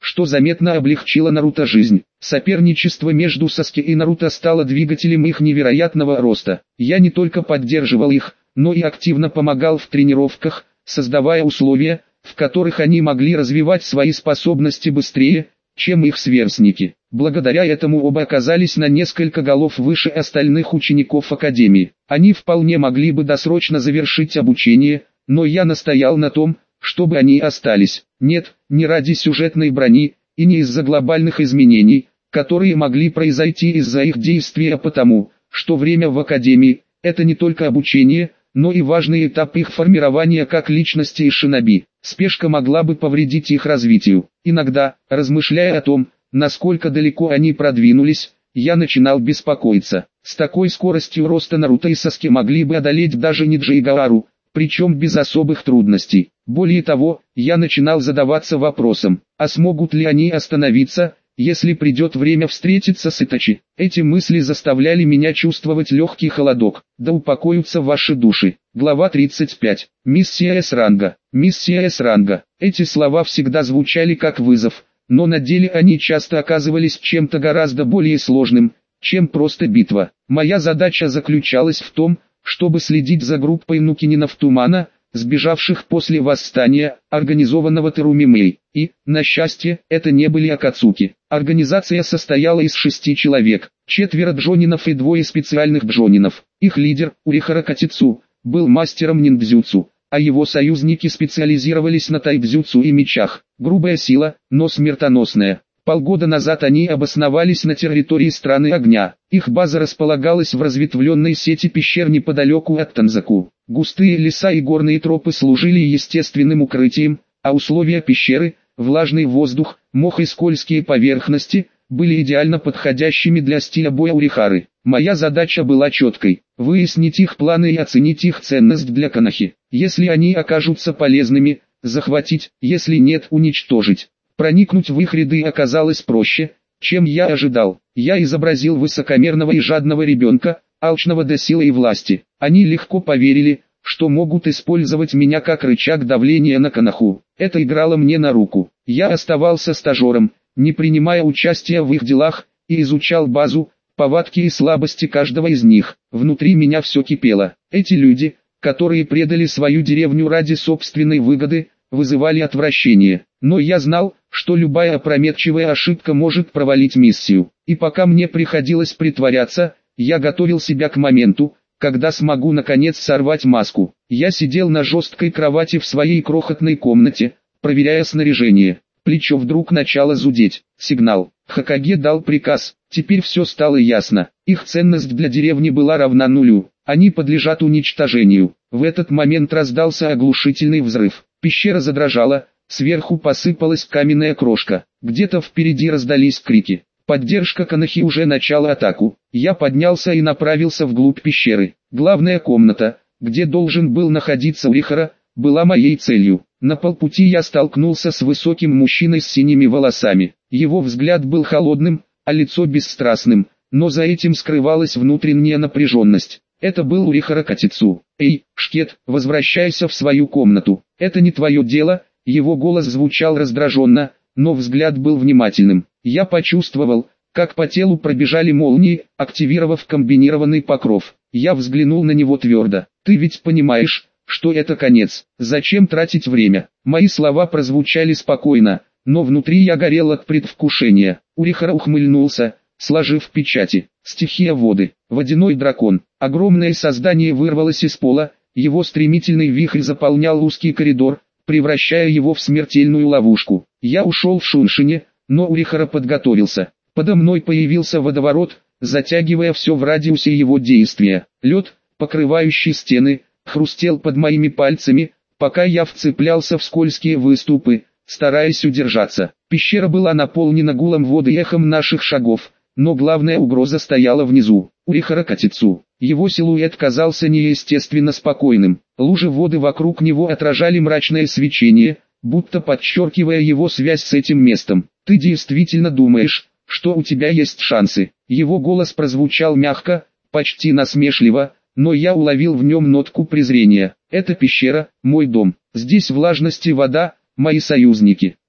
что заметно облегчило Наруто жизнь. Соперничество между Саски и Наруто стало двигателем их невероятного роста. Я не только поддерживал их, но и активно помогал в тренировках, создавая условия, в которых они могли развивать свои способности быстрее, чем их сверстники. Благодаря этому оба оказались на несколько голов выше остальных учеников Академии. Они вполне могли бы досрочно завершить обучение, но я настоял на том, чтобы они остались. Нет, не ради сюжетной брони, и не из-за глобальных изменений, которые могли произойти из-за их действий, а потому, что время в Академии – это не только обучение, но и важный этап их формирования как личности и шиноби. Спешка могла бы повредить их развитию. Иногда, размышляя о том, насколько далеко они продвинулись, я начинал беспокоиться. С такой скоростью роста Наруто и Саски могли бы одолеть даже Ниджи и Гаару, причем без особых трудностей. Более того, я начинал задаваться вопросом, а смогут ли они остановиться, если придет время встретиться с Итачи. Эти мысли заставляли меня чувствовать легкий холодок. Да упокоятся ваши души. Глава тридцать пять. Миссия С-ранга. Миссия С-ранга. Эти слова всегда звучали как вызов, но на деле они часто оказывались чем-то гораздо более сложным, чем просто битва. Моя задача заключалась в том, чтобы следить за группой нукининов Тумана, сбежавших после восстания, организованного Терумимей. И, на счастье, это не были Акацуки. Организация состояла из шести человек, четверо джонинов и двое специальных джонинов. Их лидер, Урихара Катицу, был мастером ниндзюцу, а его союзники специализировались на тайдзюцу и мечах. Грубая сила, но смертоносная. Полгода назад они обосновались на территории страны огня. Их база располагалась в разветвленной сети пещер неподалеку от Танзаку. Густые леса и горные тропы служили естественным укрытием, а условия пещеры, влажный воздух, мох и скользкие поверхности, были идеально подходящими для стиля боя Урихары. Моя задача была четкой – выяснить их планы и оценить их ценность для Конохи. Если они окажутся полезными, захватить, если нет, уничтожить. Проникнуть в их ряды оказалось проще, чем я ожидал. Я изобразил высокомерного и жадного ребенка, алчного до силы и власти. Они легко поверили, что могут использовать меня как рычаг давления на Коноху. Это играло мне на руку. Я оставался стажером, не принимая участия в их делах, и изучал базу, повадки и слабости каждого из них. Внутри меня все кипело. Эти люди, которые предали свою деревню ради собственной выгоды, вызывали отвращение. Но я знал, что любая опрометчивая ошибка может провалить миссию. И пока мне приходилось притворяться, я готовил себя к моменту, когда смогу наконец сорвать маску. Я сидел на жесткой кровати в своей крохотной комнате, проверяя снаряжение. Плечо вдруг начало зудеть. Сигнал. Хокаге дал приказ. Теперь все стало ясно. Их ценность для деревни была равна нулю. Они подлежат уничтожению. В этот момент раздался оглушительный взрыв. Пещера задрожала, сверху посыпалась каменная крошка. Где-то впереди раздались крики. Поддержка Конохи уже начала атаку. Я поднялся и направился вглубь пещеры. Главная комната, где должен был находиться Урихара, была моей целью. На полпути я столкнулся с высоким мужчиной с синими волосами. Его взгляд был холодным, а лицо бесстрастным, но за этим скрывалась внутренняя напряженность. Это был Урихара Катицу. «Эй, Шкет, возвращайся в свою комнату. Это не твое дело». Его голос звучал раздраженно, но взгляд был внимательным. Я почувствовал, как по телу пробежали молнии, активировав комбинированный покров. Я взглянул на него твердо. «Ты ведь понимаешь, что это конец. Зачем тратить время?» Мои слова прозвучали спокойно, но внутри я горел от предвкушения. Урихара ухмыльнулся, сложив печати. Стихия воды. Водяной дракон. Огромное создание вырвалось из пола, его стремительный вихрь заполнял узкий коридор, превращая его в смертельную ловушку. Я ушел в Шуншине, но Урихара подготовился. Подо мной появился водоворот, затягивая все в радиусе его действия. Лед, покрывающий стены, хрустел под моими пальцами, пока я вцеплялся в скользкие выступы, стараясь удержаться. Пещера была наполнена гулом воды и эхом наших шагов, но главная угроза стояла внизу. Урихара Катицу. Его силуэт казался неестественно спокойным. Лужи воды вокруг него отражали мрачное свечение, будто подчеркивая его связь с этим местом. «Ты действительно думаешь, что у тебя есть шансы?» Его голос прозвучал мягко, почти насмешливо, но я уловил в нем нотку презрения. «Это пещера, мой дом. Здесь влажность и вода, мои союзники.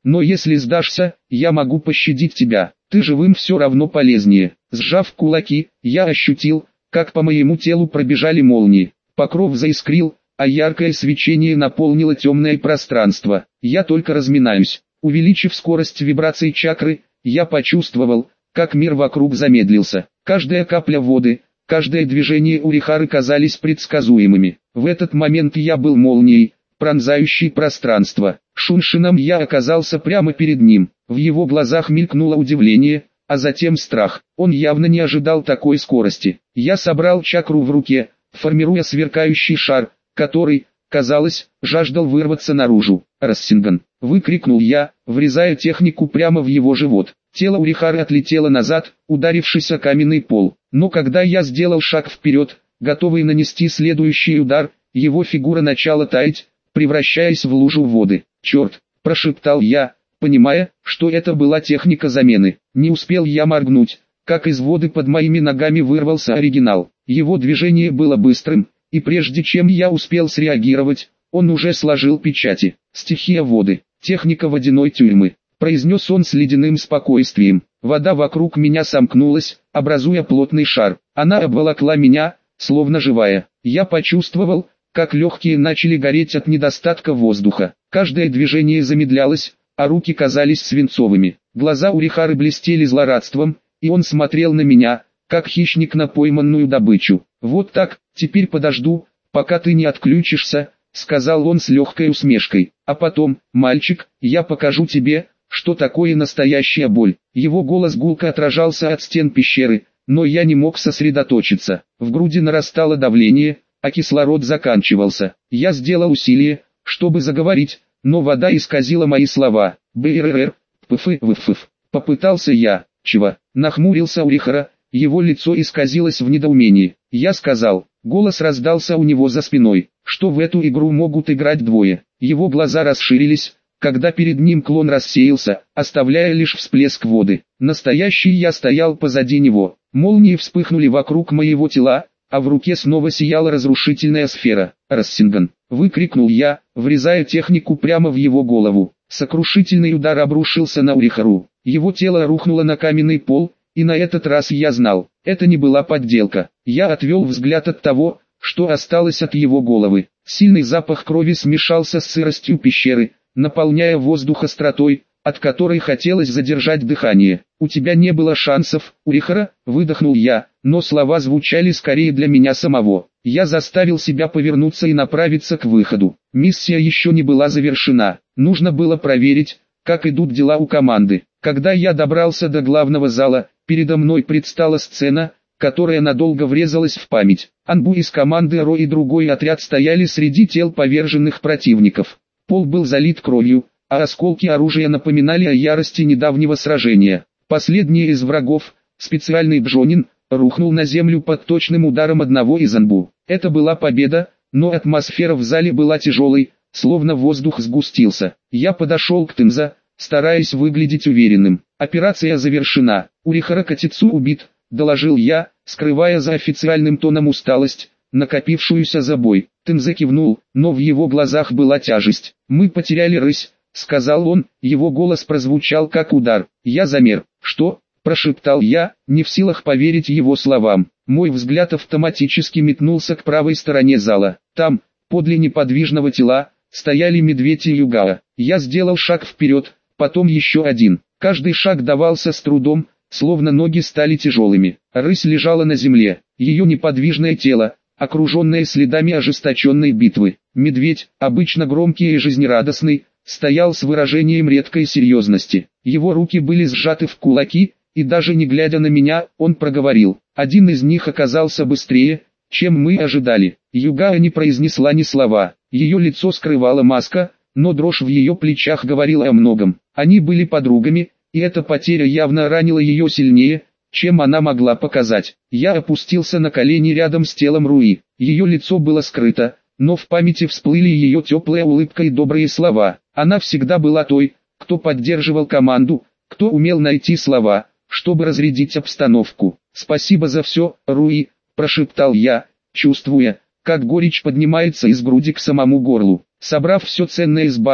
но если сдашься, я могу пощадить тебя, ты живым все равно полезнее. Сжав кулаки, я ощутил, как по моему телу пробежали молнии. Покров заискрил, а яркое свечение наполнило темное пространство. Я только разминаюсь. Увеличив скорость вибраций чакры, я почувствовал, как мир вокруг замедлился. Каждая капля воды, каждое движение Урихары казались предсказуемыми. В этот момент я был молнией, пронзающей пространство. Шуншином я оказался прямо перед ним. В его глазах мелькнуло удивление, а затем страх. Он явно не ожидал такой скорости. Я собрал чакру в руке, формируя сверкающий шар, который, казалось, жаждал вырваться наружу. «Рассинган!» — выкрикнул я, врезая технику прямо в его живот. Тело Урихары отлетело назад, ударившись о каменный пол. Но когда я сделал шаг вперед, готовый нанести следующий удар, его фигура начала таять, превращаясь в лужу воды. «Черт!» – прошептал я, понимая, что это была техника замены. Не успел я моргнуть, как из воды под моими ногами вырвался оригинал. Его движение было быстрым, и прежде чем я успел среагировать, он уже сложил печати. «Стихия воды, техника водяной тюрьмы», – произнес он с ледяным спокойствием. Вода вокруг меня сомкнулась, образуя плотный шар. Она обволокла меня, словно живая. Я почувствовал, как легкие начали гореть от недостатка воздуха. Каждое движение замедлялось, а руки казались свинцовыми. Глаза Урихары блестели злорадством, и он смотрел на меня, как хищник на пойманную добычу. «Вот так, теперь подожду, пока ты не отключишься», — сказал он с легкой усмешкой. «А потом, мальчик, я покажу тебе, что такое настоящая боль». Его голос гулко отражался от стен пещеры, но я не мог сосредоточиться. В груди нарастало давление, а кислород заканчивался. Я сделал усилие, чтобы заговорить, но вода исказила мои слова. «БРР, пф, вф». Попытался я. «Чего?» Нахмурился Урихара, его лицо исказилось в недоумении. Я сказал, голос раздался у него за спиной, что в эту игру могут играть двое. Его глаза расширились, когда перед ним клон рассеялся, оставляя лишь всплеск воды. Настоящий я стоял позади него. Молнии вспыхнули вокруг моего тела, а в руке снова сияла разрушительная сфера. «Рассинган!» — выкрикнул я, врезая технику прямо в его голову. Сокрушительный удар обрушился на Урихару. Его тело рухнуло на каменный пол, и на этот раз я знал, это не была подделка. Я отвел взгляд от того, что осталось от его головы. Сильный запах крови смешался с сыростью пещеры, наполняя воздух остротой, от которой хотелось задержать дыхание. «У тебя не было шансов, Урихара», — выдохнул я, но слова звучали скорее для меня самого. Я заставил себя повернуться и направиться к выходу. Миссия еще не была завершена. Нужно было проверить, как идут дела у команды. Когда я добрался до главного зала, передо мной предстала сцена, которая надолго врезалась в память. Анбу из команды Ро и другой отряд стояли среди тел поверженных противников. Пол был залит кровью, а осколки оружия напоминали о ярости недавнего сражения. Последний из врагов, специальный Бжонин, рухнул на землю под точным ударом одного из Анбу. Это была победа, но атмосфера в зале была тяжелой, словно воздух сгустился. Я подошел к Тынза, стараясь выглядеть уверенным. «Операция завершена. Урихара Катицу убит», — доложил я, скрывая за официальным тоном усталость, накопившуюся за бой. Тынза кивнул, но в его глазах была тяжесть. «Мы потеряли рысь», — сказал он, его голос прозвучал как удар. Я замер. «Что?» — прошептал я, не в силах поверить его словам. Мой взгляд автоматически метнулся к правой стороне зала. Там, подле неподвижного тела, стояли медведь и Югава. Я сделал шаг вперед, потом еще один. Каждый шаг давался с трудом, словно ноги стали тяжелыми. Рысь лежала на земле, ее неподвижное тело, окруженное следами ожесточенной битвы. Медведь, обычно громкий и жизнерадостный, стоял с выражением редкой серьезности. Его руки были сжаты в кулаки, и даже не глядя на меня, он проговорил. Один из них оказался быстрее, чем мы ожидали. Югава не произнесла ни слова. Ее лицо скрывала маска, но дрожь в ее плечах говорила о многом. Они были подругами, и эта потеря явно ранила ее сильнее, чем она могла показать. Я опустился на колени рядом с телом Руи. Ее лицо было скрыто, но в памяти всплыли ее теплая улыбка и добрые слова. Она всегда была той, кто поддерживал команду, кто умел найти слова, чтобы разрядить обстановку. «Спасибо за все, Руи», – прошептал я, чувствуя, как горечь поднимается из груди к самому горлу. Собрав все ценное из базы,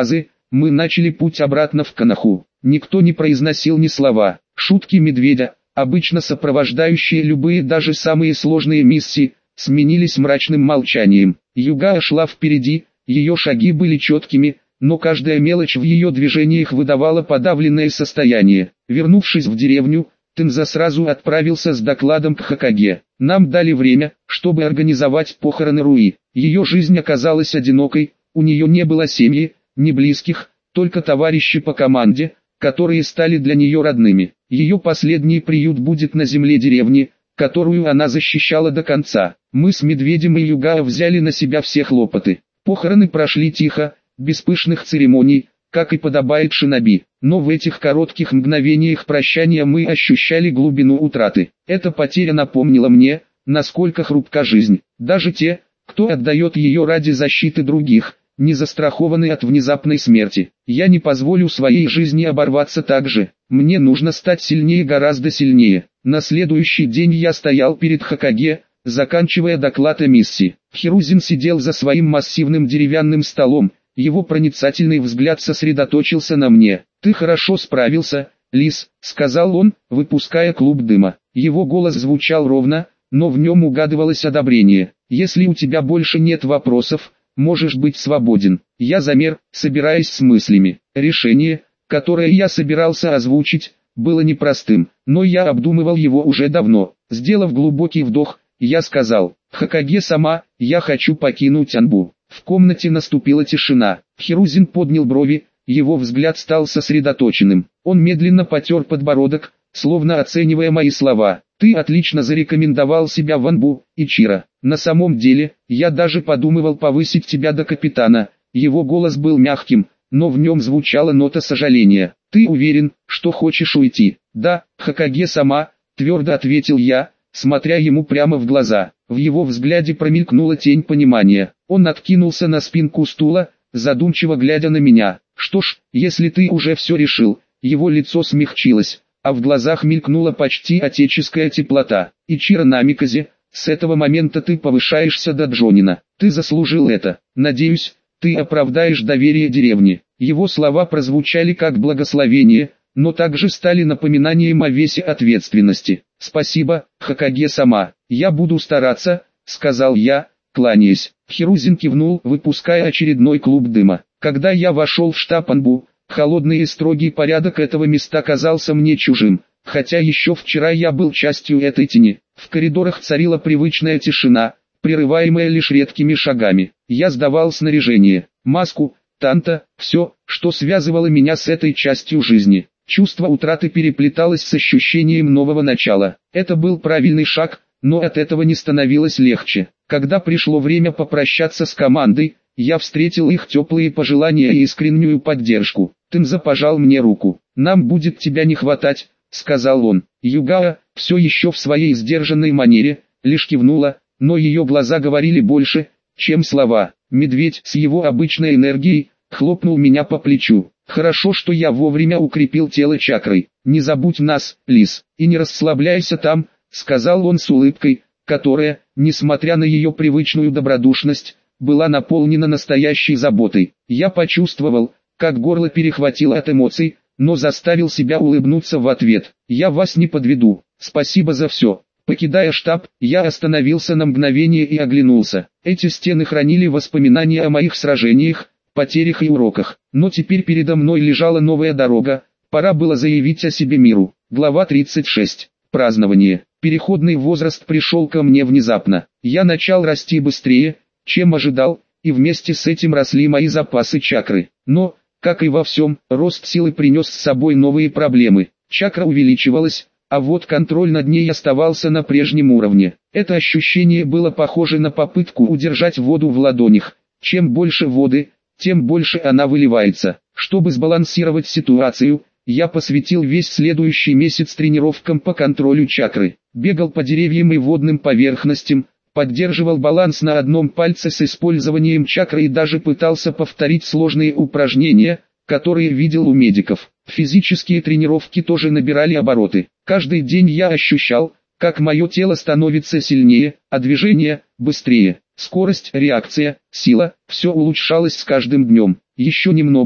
мы начали путь обратно в Канаху. Никто не произносил ни слова. Шутки медведя, обычно сопровождающие любые даже самые сложные миссии, сменились мрачным молчанием. Югая шла впереди, ее шаги были четкими, но каждая мелочь в ее движениях выдавала подавленное состояние. Вернувшись в деревню, Тенза сразу отправился с докладом к Хокаге. Нам дали время, чтобы организовать похороны Руи. Ее жизнь оказалась одинокой, у нее не было семьи, ни близких, только товарищи по команде, которые стали для нее родными. Ее последний приют будет на земле деревни, которую она защищала до конца. Мы с Медведем и Югао взяли на себя все хлопоты. Похороны прошли тихо, без пышных церемоний, как и подобает шиноби. Но в этих коротких мгновениях прощания мы ощущали глубину утраты. Эта потеря напомнила мне, насколько хрупка жизнь. Даже те, кто отдает ее ради защиты других, не застрахованы от внезапной смерти. Я не позволю своей жизни оборваться так же. Мне нужно стать сильнее, гораздо сильнее. На следующий день я стоял перед Хокаге, заканчивая доклад о миссии. Хирузин сидел за своим массивным деревянным столом, его проницательный взгляд сосредоточился на мне. «Ты хорошо справился, Лис», — сказал он, выпуская клуб дыма. Его голос звучал ровно, но в нем угадывалось одобрение. «Если у тебя больше нет вопросов, можешь быть свободен». Я замер, собираясь с мыслями. Решение, которое я собирался озвучить, было непростым, но я обдумывал его уже давно. Сделав глубокий вдох, я сказал: «Хокаге-сама, я хочу покинуть Анбу». В комнате наступила тишина. Хирузин поднял брови, его взгляд стал сосредоточенным. Он медленно потер подбородок, словно оценивая мои слова. «Ты отлично зарекомендовал себя в Анбу, Ичиро. На самом деле, я даже подумывал повысить тебя до капитана». Его голос был мягким, но в нем звучала нота сожаления. «Ты уверен, что хочешь уйти?» «Да, Хокаге-сама», твердо ответил я, смотря ему прямо в глаза. В его взгляде промелькнула тень понимания. Он откинулся на спинку стула, задумчиво глядя на меня. «Что ж, если ты уже все решил». Его лицо смягчилось, а в глазах мелькнула почти отеческая теплота. «Ичиро Намиказе, с этого момента ты повышаешься до Джонина. Ты заслужил это. Надеюсь, ты оправдаешь доверие деревни». Его слова прозвучали как благословение, но также стали напоминанием о весе ответственности. «Спасибо, Хокаге-сама, я буду стараться», — сказал я, кланяясь. Хирузин кивнул, выпуская очередной клуб дыма. Когда я вошел в штаб Анбу, холодный и строгий порядок этого места казался мне чужим, хотя еще вчера я был частью этой тени. В коридорах царила привычная тишина, прерываемая лишь редкими шагами. Я сдавал снаряжение, маску, танта, все, что связывало меня с этой частью жизни. Чувство утраты переплеталось с ощущением нового начала. Это был правильный шаг, но от этого не становилось легче. Когда пришло время попрощаться с командой, я встретил их теплые пожелания и искреннюю поддержку. Тенза пожал мне руку. «Нам будет тебя не хватать», — сказал он. Югао, все еще в своей сдержанной манере, лишь кивнула, но ее глаза говорили больше, чем слова. Медведь с его обычной энергией хлопнул меня по плечу. «Хорошо, что я вовремя укрепил тело чакрой. Не забудь нас, Лис, и не расслабляйся там», — сказал он с улыбкой, которая, несмотря на ее привычную добродушность, была наполнена настоящей заботой. Я почувствовал, как горло перехватило от эмоций, но заставил себя улыбнуться в ответ. «Я вас не подведу. Спасибо за все». Покидая штаб, я остановился на мгновение и оглянулся. Эти стены хранили воспоминания о моих сражениях, потерях и уроках. Но теперь передо мной лежала новая дорога, пора было заявить о себе миру. Глава тридцать шесть. Празднование. Переходный возраст пришел ко мне внезапно. Я начал расти быстрее, чем ожидал, и вместе с этим росли мои запасы чакры. Но, как и во всем, рост силы принес с собой новые проблемы. Чакра увеличивалась, а вот контроль над ней оставался на прежнем уровне. Это ощущение было похоже на попытку удержать воду в ладонях. Чем больше воды, тем больше она выливается. Чтобы сбалансировать ситуацию, я посвятил весь следующий месяц тренировкам по контролю чакры. Бегал по деревьям и водным поверхностям, поддерживал баланс на одном пальце с использованием чакры и даже пытался повторить сложные упражнения, которые видел у медиков. Физические тренировки тоже набирали обороты. Каждый день я ощущал, как мое тело становится сильнее, а движение – быстрее. Скорость, реакция, сила – все улучшалось с каждым днем. Еще немного,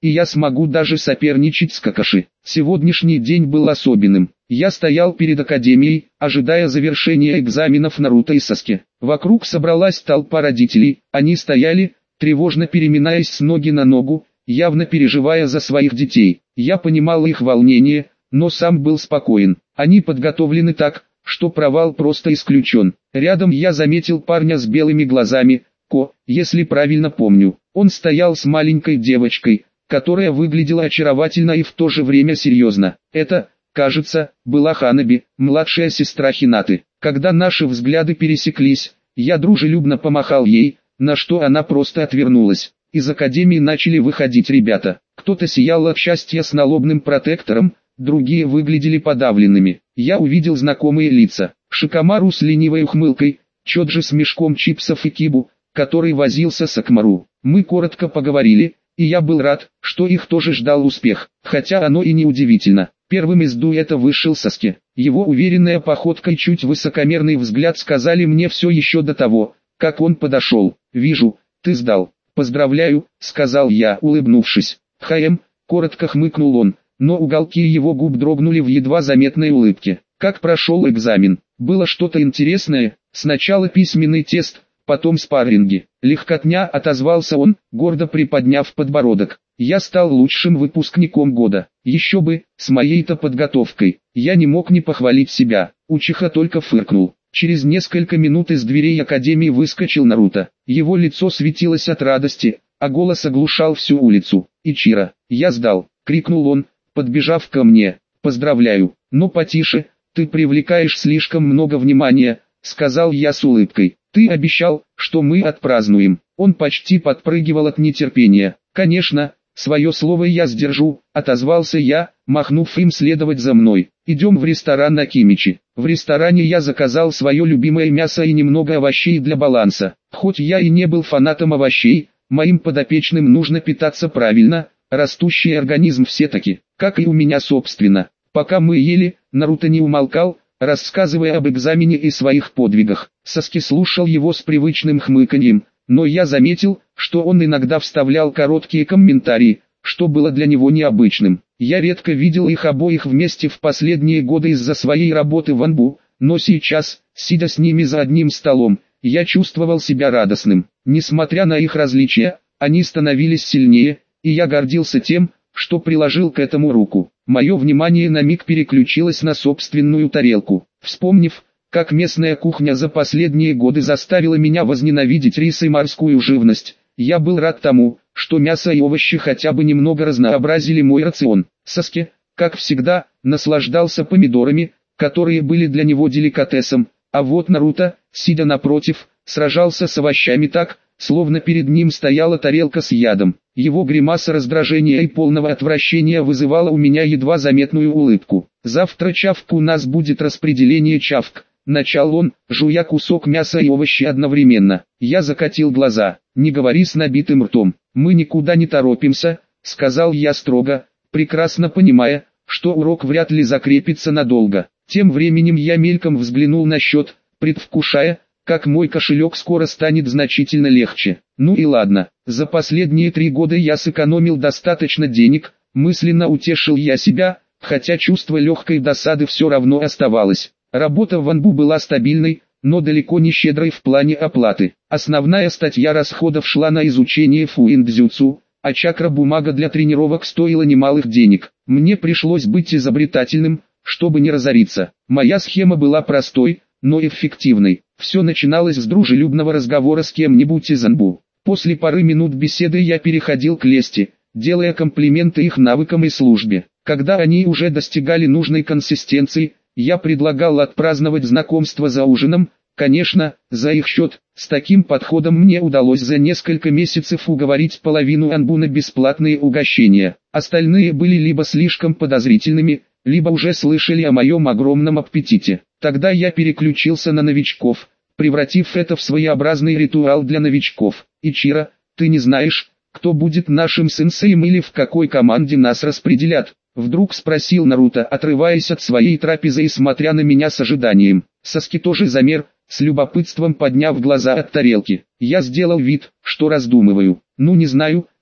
и я смогу даже соперничать с Какаши. Сегодняшний день был особенным. Я стоял перед академией, ожидая завершения экзаменов Наруто и Саске. Вокруг собралась толпа родителей, они стояли, тревожно переминаясь с ноги на ногу, явно переживая за своих детей. Я понимал их волнение, но сам был спокоен. Они подготовлены так, что провал просто исключен. Рядом я заметил парня с белыми глазами, Ко, если правильно помню. Он стоял с маленькой девочкой, которая выглядела очаровательно и в то же время серьезно. Это, кажется, была Ханаби, младшая сестра Хинаты. Когда наши взгляды пересеклись, я дружелюбно помахал ей, на что она просто отвернулась. Из академии начали выходить ребята. Кто-то сиял от счастья с налобным протектором, другие выглядели подавленными. Я увидел знакомые лица. Шикамару с ленивой ухмылкой, Чоджи с мешком чипсов и Кибу, который возился с Акмару. Мы коротко поговорили, и я был рад, что их тоже ждал успех, хотя оно и не удивительно. Первым из дуэта вышел Саске. Его уверенная походка и чуть высокомерный взгляд сказали мне все еще до того, как он подошел. «Вижу, ты сдал. Поздравляю», — сказал я, улыбнувшись. «Хаэм», — коротко хмыкнул он, но уголки его губ дрогнули в едва заметной улыбке. «Как прошел экзамен? Было что-то интересное? Сначала письменный тест, потом спарринги». «Легкотня», — отозвался он, гордо приподняв подбородок. «Я стал лучшим выпускником года. Еще бы, с моей-то подготовкой». Я не мог не похвалить себя. Учиха только фыркнул. Через несколько минут из дверей академии выскочил Наруто. Его лицо светилось от радости, а голос оглушал всю улицу. «Ичиро, я сдал!» — крикнул он, подбежав ко мне. «Поздравляю, но потише, ты привлекаешь слишком много внимания», — сказал я с улыбкой. «Ты обещал, что мы отпразднуем». Он почти подпрыгивал от нетерпения. «Конечно, свое слово я сдержу», — отозвался я, махнув им следовать за мной. «Идем в ресторан на Кимичи». В ресторане я заказал свое любимое мясо и немного овощей для баланса. Хоть я и не был фанатом овощей, моим подопечным нужно питаться правильно, растущий организм все-таки, как и у меня собственно. Пока мы ели, Наруто не умолкал, рассказывая об экзамене и своих подвигах. Саски слушал его с привычным хмыканьем, но я заметил, что он иногда вставлял короткие комментарии, что было для него необычным. Я редко видел их обоих вместе в последние годы из-за своей работы в Анбу, но сейчас, сидя с ними за одним столом, я чувствовал себя радостным. Несмотря на их различия, они становились сильнее, и я гордился тем, что приложил к этому руку. Мое внимание на миг переключилось на собственную тарелку. Вспомнив, как местная кухня за последние годы заставила меня возненавидеть рис и морскую живность, я был рад тому, что мясо и овощи хотя бы немного разнообразили мой рацион. Саске, как всегда, наслаждался помидорами, которые были для него деликатесом, а вот Наруто, сидя напротив, сражался с овощами так, словно перед ним стояла тарелка с ядом. Его гримаса раздражения и полного отвращения вызывала у меня едва заметную улыбку. «Завтра чавк у нас будет распределение чавк», — начал он, жуя кусок мяса и овощи одновременно. Я закатил глаза. «Не говори с набитым ртом, мы никуда не торопимся», — сказал я строго, прекрасно понимая, что урок вряд ли закрепится надолго. Тем временем я мельком взглянул на счет, предвкушая, как мой кошелек скоро станет значительно легче. Ну и ладно, за последние три года я сэкономил достаточно денег, мысленно утешил я себя, хотя чувство легкой досады все равно оставалось. Работа в Анбу была стабильной, но далеко не щедрой в плане оплаты. Основная статья расходов шла на изучение фуиндзюцу, а чакра-бумага для тренировок стоила немалых денег. Мне пришлось быть изобретательным, чтобы не разориться. Моя схема была простой, но эффективной. Все начиналось с дружелюбного разговора с кем-нибудь из Анбу. После пары минут беседы я переходил к лести, делая комплименты их навыкам и службе. Когда они уже достигали нужной консистенции, я предлагал отпраздновать знакомство за ужином, конечно, за их счет. С таким подходом мне удалось за несколько месяцев уговорить половину Анбу на бесплатные угощения. Остальные были либо слишком подозрительными, либо уже слышали о моем огромном аппетите. Тогда я переключился на новичков, превратив это в своеобразный ритуал для новичков. «Ичиро, ты не знаешь, кто будет нашим сенсеем или в какой команде нас распределят?» Вдруг спросил Наруто, отрываясь от своей трапезы и смотря на меня с ожиданием. Саски тоже замер, с любопытством подняв глаза от тарелки. Я сделал вид, что раздумываю. «Ну не знаю»,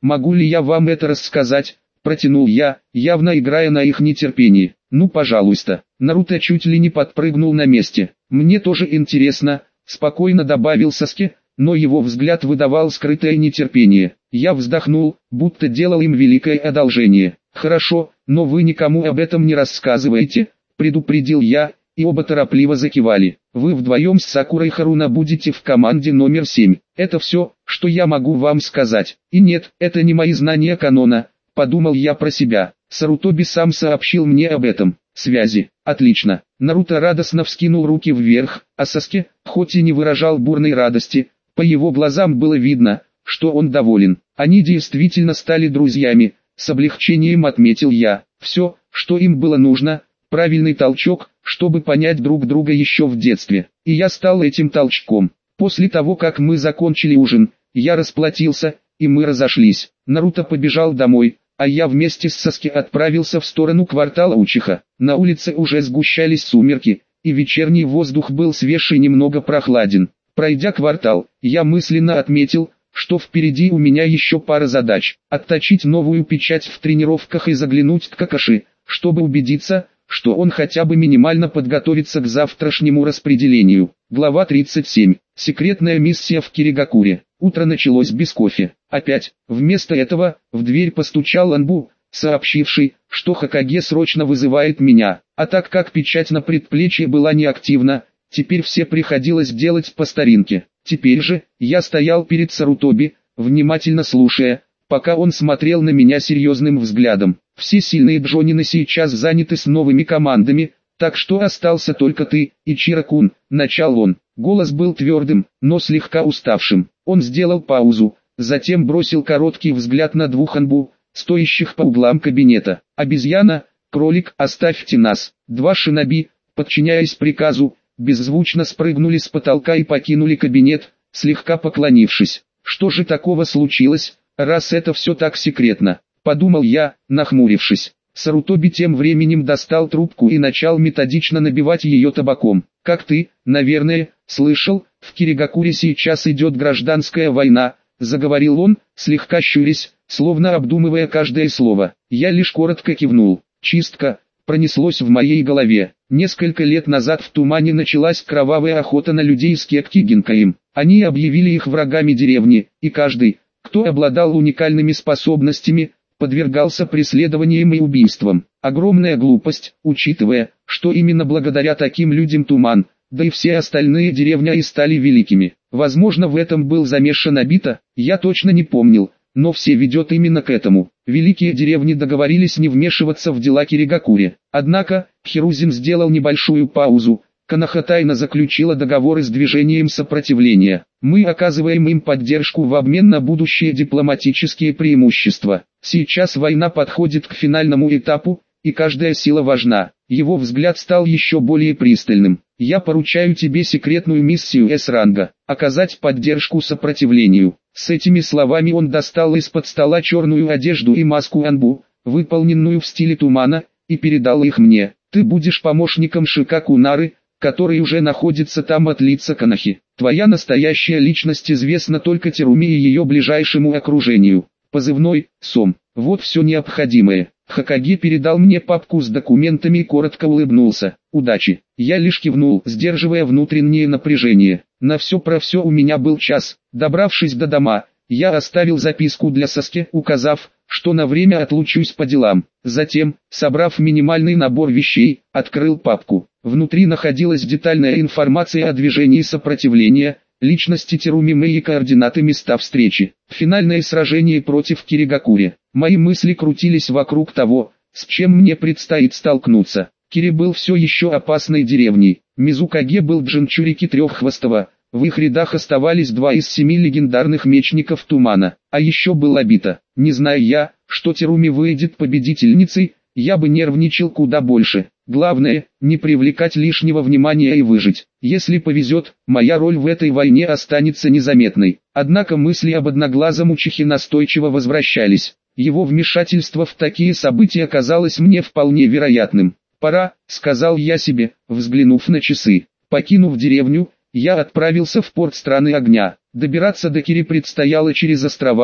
могу ли я вам это рассказать?» Протянул я, явно играя на их нетерпении. «Ну пожалуйста». Наруто чуть ли не подпрыгнул на месте. «Мне тоже интересно», спокойно добавил Саске, но его взгляд выдавал скрытое нетерпение. Я вздохнул, будто делал им великое одолжение. «Хорошо, но вы никому об этом не рассказываете», предупредил я, и оба торопливо закивали. «Вы вдвоем с Сакурой Харуна будете в команде номер семь. Это все, что я могу вам сказать. И нет, это не мои знания канона», подумал я про себя. Сарутоби сам сообщил мне об этом. Связи. Отлично. Наруто радостно вскинул руки вверх, а Саске, хоть и не выражал бурной радости, по его глазам было видно, что он доволен. Они действительно стали друзьями, с облегчением отметил я. Все, что им было нужно, правильный толчок, чтобы понять друг друга еще в детстве. И я стал этим толчком. После того, как мы закончили ужин, я расплатился, и мы разошлись. Наруто побежал домой, а я вместе с Саске отправился в сторону квартала Учиха. На улице уже сгущались сумерки, и вечерний воздух был свеж и немного прохладен. Пройдя квартал, я мысленно отметил, что впереди у меня еще пара задач. Отточить новую печать в тренировках и заглянуть к Какаши, чтобы убедиться, что он хотя бы минимально подготовится к завтрашнему распределению. Глава тридцать семь. Секретная миссия в Киригакуре. Утро началось без кофе. Опять, вместо этого, в дверь постучал Анбу, сообщивший, что Хокаге срочно вызывает меня. А так как печать на предплечье была неактивна, теперь все приходилось делать по старинке. Теперь же, я стоял перед Сарутоби, внимательно слушая, пока он смотрел на меня серьезным взглядом. Все сильные джонины сейчас заняты с новыми командами, так что остался только ты, Ичиро-кун, начал он. Голос был твердым, но слегка уставшим. Он сделал паузу, затем бросил короткий взгляд на двух Анбу, стоящих по углам кабинета. «Обезьяна, кролик, оставьте нас». Два шиноби, подчиняясь приказу, беззвучно спрыгнули с потолка и покинули кабинет, слегка поклонившись. «Что же такого случилось, раз это все так секретно?» Подумал я, нахмурившись. Сарутоби тем временем достал трубку и начал методично набивать ее табаком. «Как ты, наверное, слышал, в Киригакуре сейчас идет гражданская война», заговорил он, слегка щурясь, словно обдумывая каждое слово. Я лишь коротко кивнул. «Чистка», пронеслось в моей голове. Несколько лет назад в Тумане началась кровавая охота на людей с Кекки Гинкаем. Они объявили их врагами деревни, и каждый, кто обладал уникальными способностями, подвергался преследованиям и убийствам. Огромная глупость, учитывая, что именно благодаря таким людям Туман, да и все остальные деревни и стали великими. Возможно, в этом был замешан Обита, я точно не помнил, но все ведет именно к этому. Великие деревни договорились не вмешиваться в дела Киригакуре. Однако, Хирузин сделал небольшую паузу. Коноха тайно заключила договоры с движением сопротивления. Мы оказываем им поддержку в обмен на будущие дипломатические преимущества. Сейчас война подходит к финальному этапу, и каждая сила важна. Его взгляд стал еще более пристальным. Я поручаю тебе секретную миссию С-ранга, оказать поддержку сопротивлению. С этими словами он достал из-под стола черную одежду и маску Анбу, выполненную в стиле Тумана, и передал их мне. Ты будешь помощником Шикаку Нары, который уже находится там от лица Конохи. Твоя настоящая личность известна только Теруми и ее ближайшему окружению. Позывной «Сом». Вот все необходимое. Хокаге передал мне папку с документами и коротко улыбнулся. Удачи. Я лишь кивнул, сдерживая внутреннее напряжение. На все про все у меня был час. Добравшись до дома, я оставил записку для Саске, указав, что на время отлучусь по делам. Затем, собрав минимальный набор вещей, открыл папку. Внутри находилась детальная информация о движении сопротивления, личности Теруми Мэй и координаты места встречи. Финальное сражение против Киригакуре. Мои мысли крутились вокруг того, с чем мне предстоит столкнуться. Кири был все еще опасной деревней. Мизукаге был Джинчурики Треххвостого. В их рядах оставались два из семи легендарных мечников Тумана. А еще был Обита. Не зная я, что Теруми выйдет победительницей, я бы нервничал куда больше. Главное, не привлекать лишнего внимания и выжить. Если повезет, моя роль в этой войне останется незаметной. Однако мысли об одноглазом Учихе настойчиво возвращались. Его вмешательство в такие события казалось мне вполне вероятным. «Пора», — сказал я себе, взглянув на часы. Покинув деревню, я отправился в порт страны огня. Добираться до Кири предстояло через острова,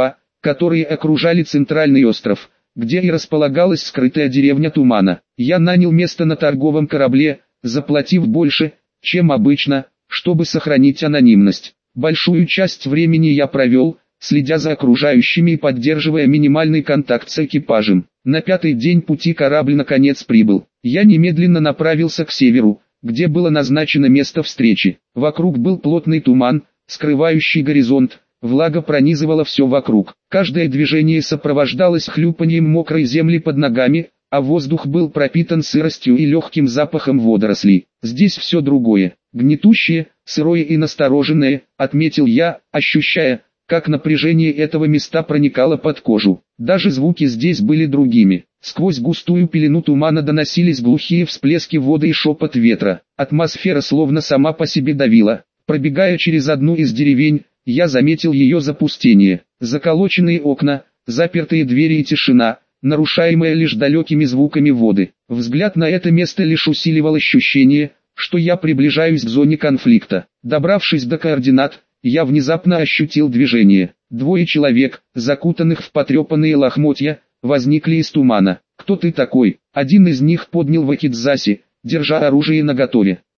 которые окружали центральный остров, где и располагалась скрытая деревня Тумана. Я нанял место на торговом корабле, заплатив больше, чем обычно, чтобы сохранить анонимность. Большую часть времени я провел, следя за окружающими и поддерживая минимальный контакт с экипажем. На пятый день пути корабль наконец прибыл. Я немедленно направился к северу, где было назначено место встречи. Вокруг был плотный туман, скрывающий горизонт, влага пронизывала все вокруг. Каждое движение сопровождалось хлюпанием мокрой земли под ногами, а воздух был пропитан сыростью и легким запахом водорослей. Здесь все другое, гнетущее, сырое и настороженное, отметил я, ощущая, как напряжение этого места проникало под кожу. Даже звуки здесь были другими. Сквозь густую пелену тумана доносились глухие всплески воды и шепот ветра. Атмосфера словно сама по себе давила. Пробегая через одну из деревень, я заметил ее запустение. Заколоченные окна, запертые двери и тишина, нарушаемая лишь далекими звуками воды. Взгляд на это место лишь усиливал ощущение, что я приближаюсь к зоне конфликта. Добравшись до координат, я внезапно ощутил движение. Двое человек, закутанных в потрепанные лохмотья, возникли из тумана. «Кто ты такой?» Один из них поднял вакидзаси, держа оружие наготове.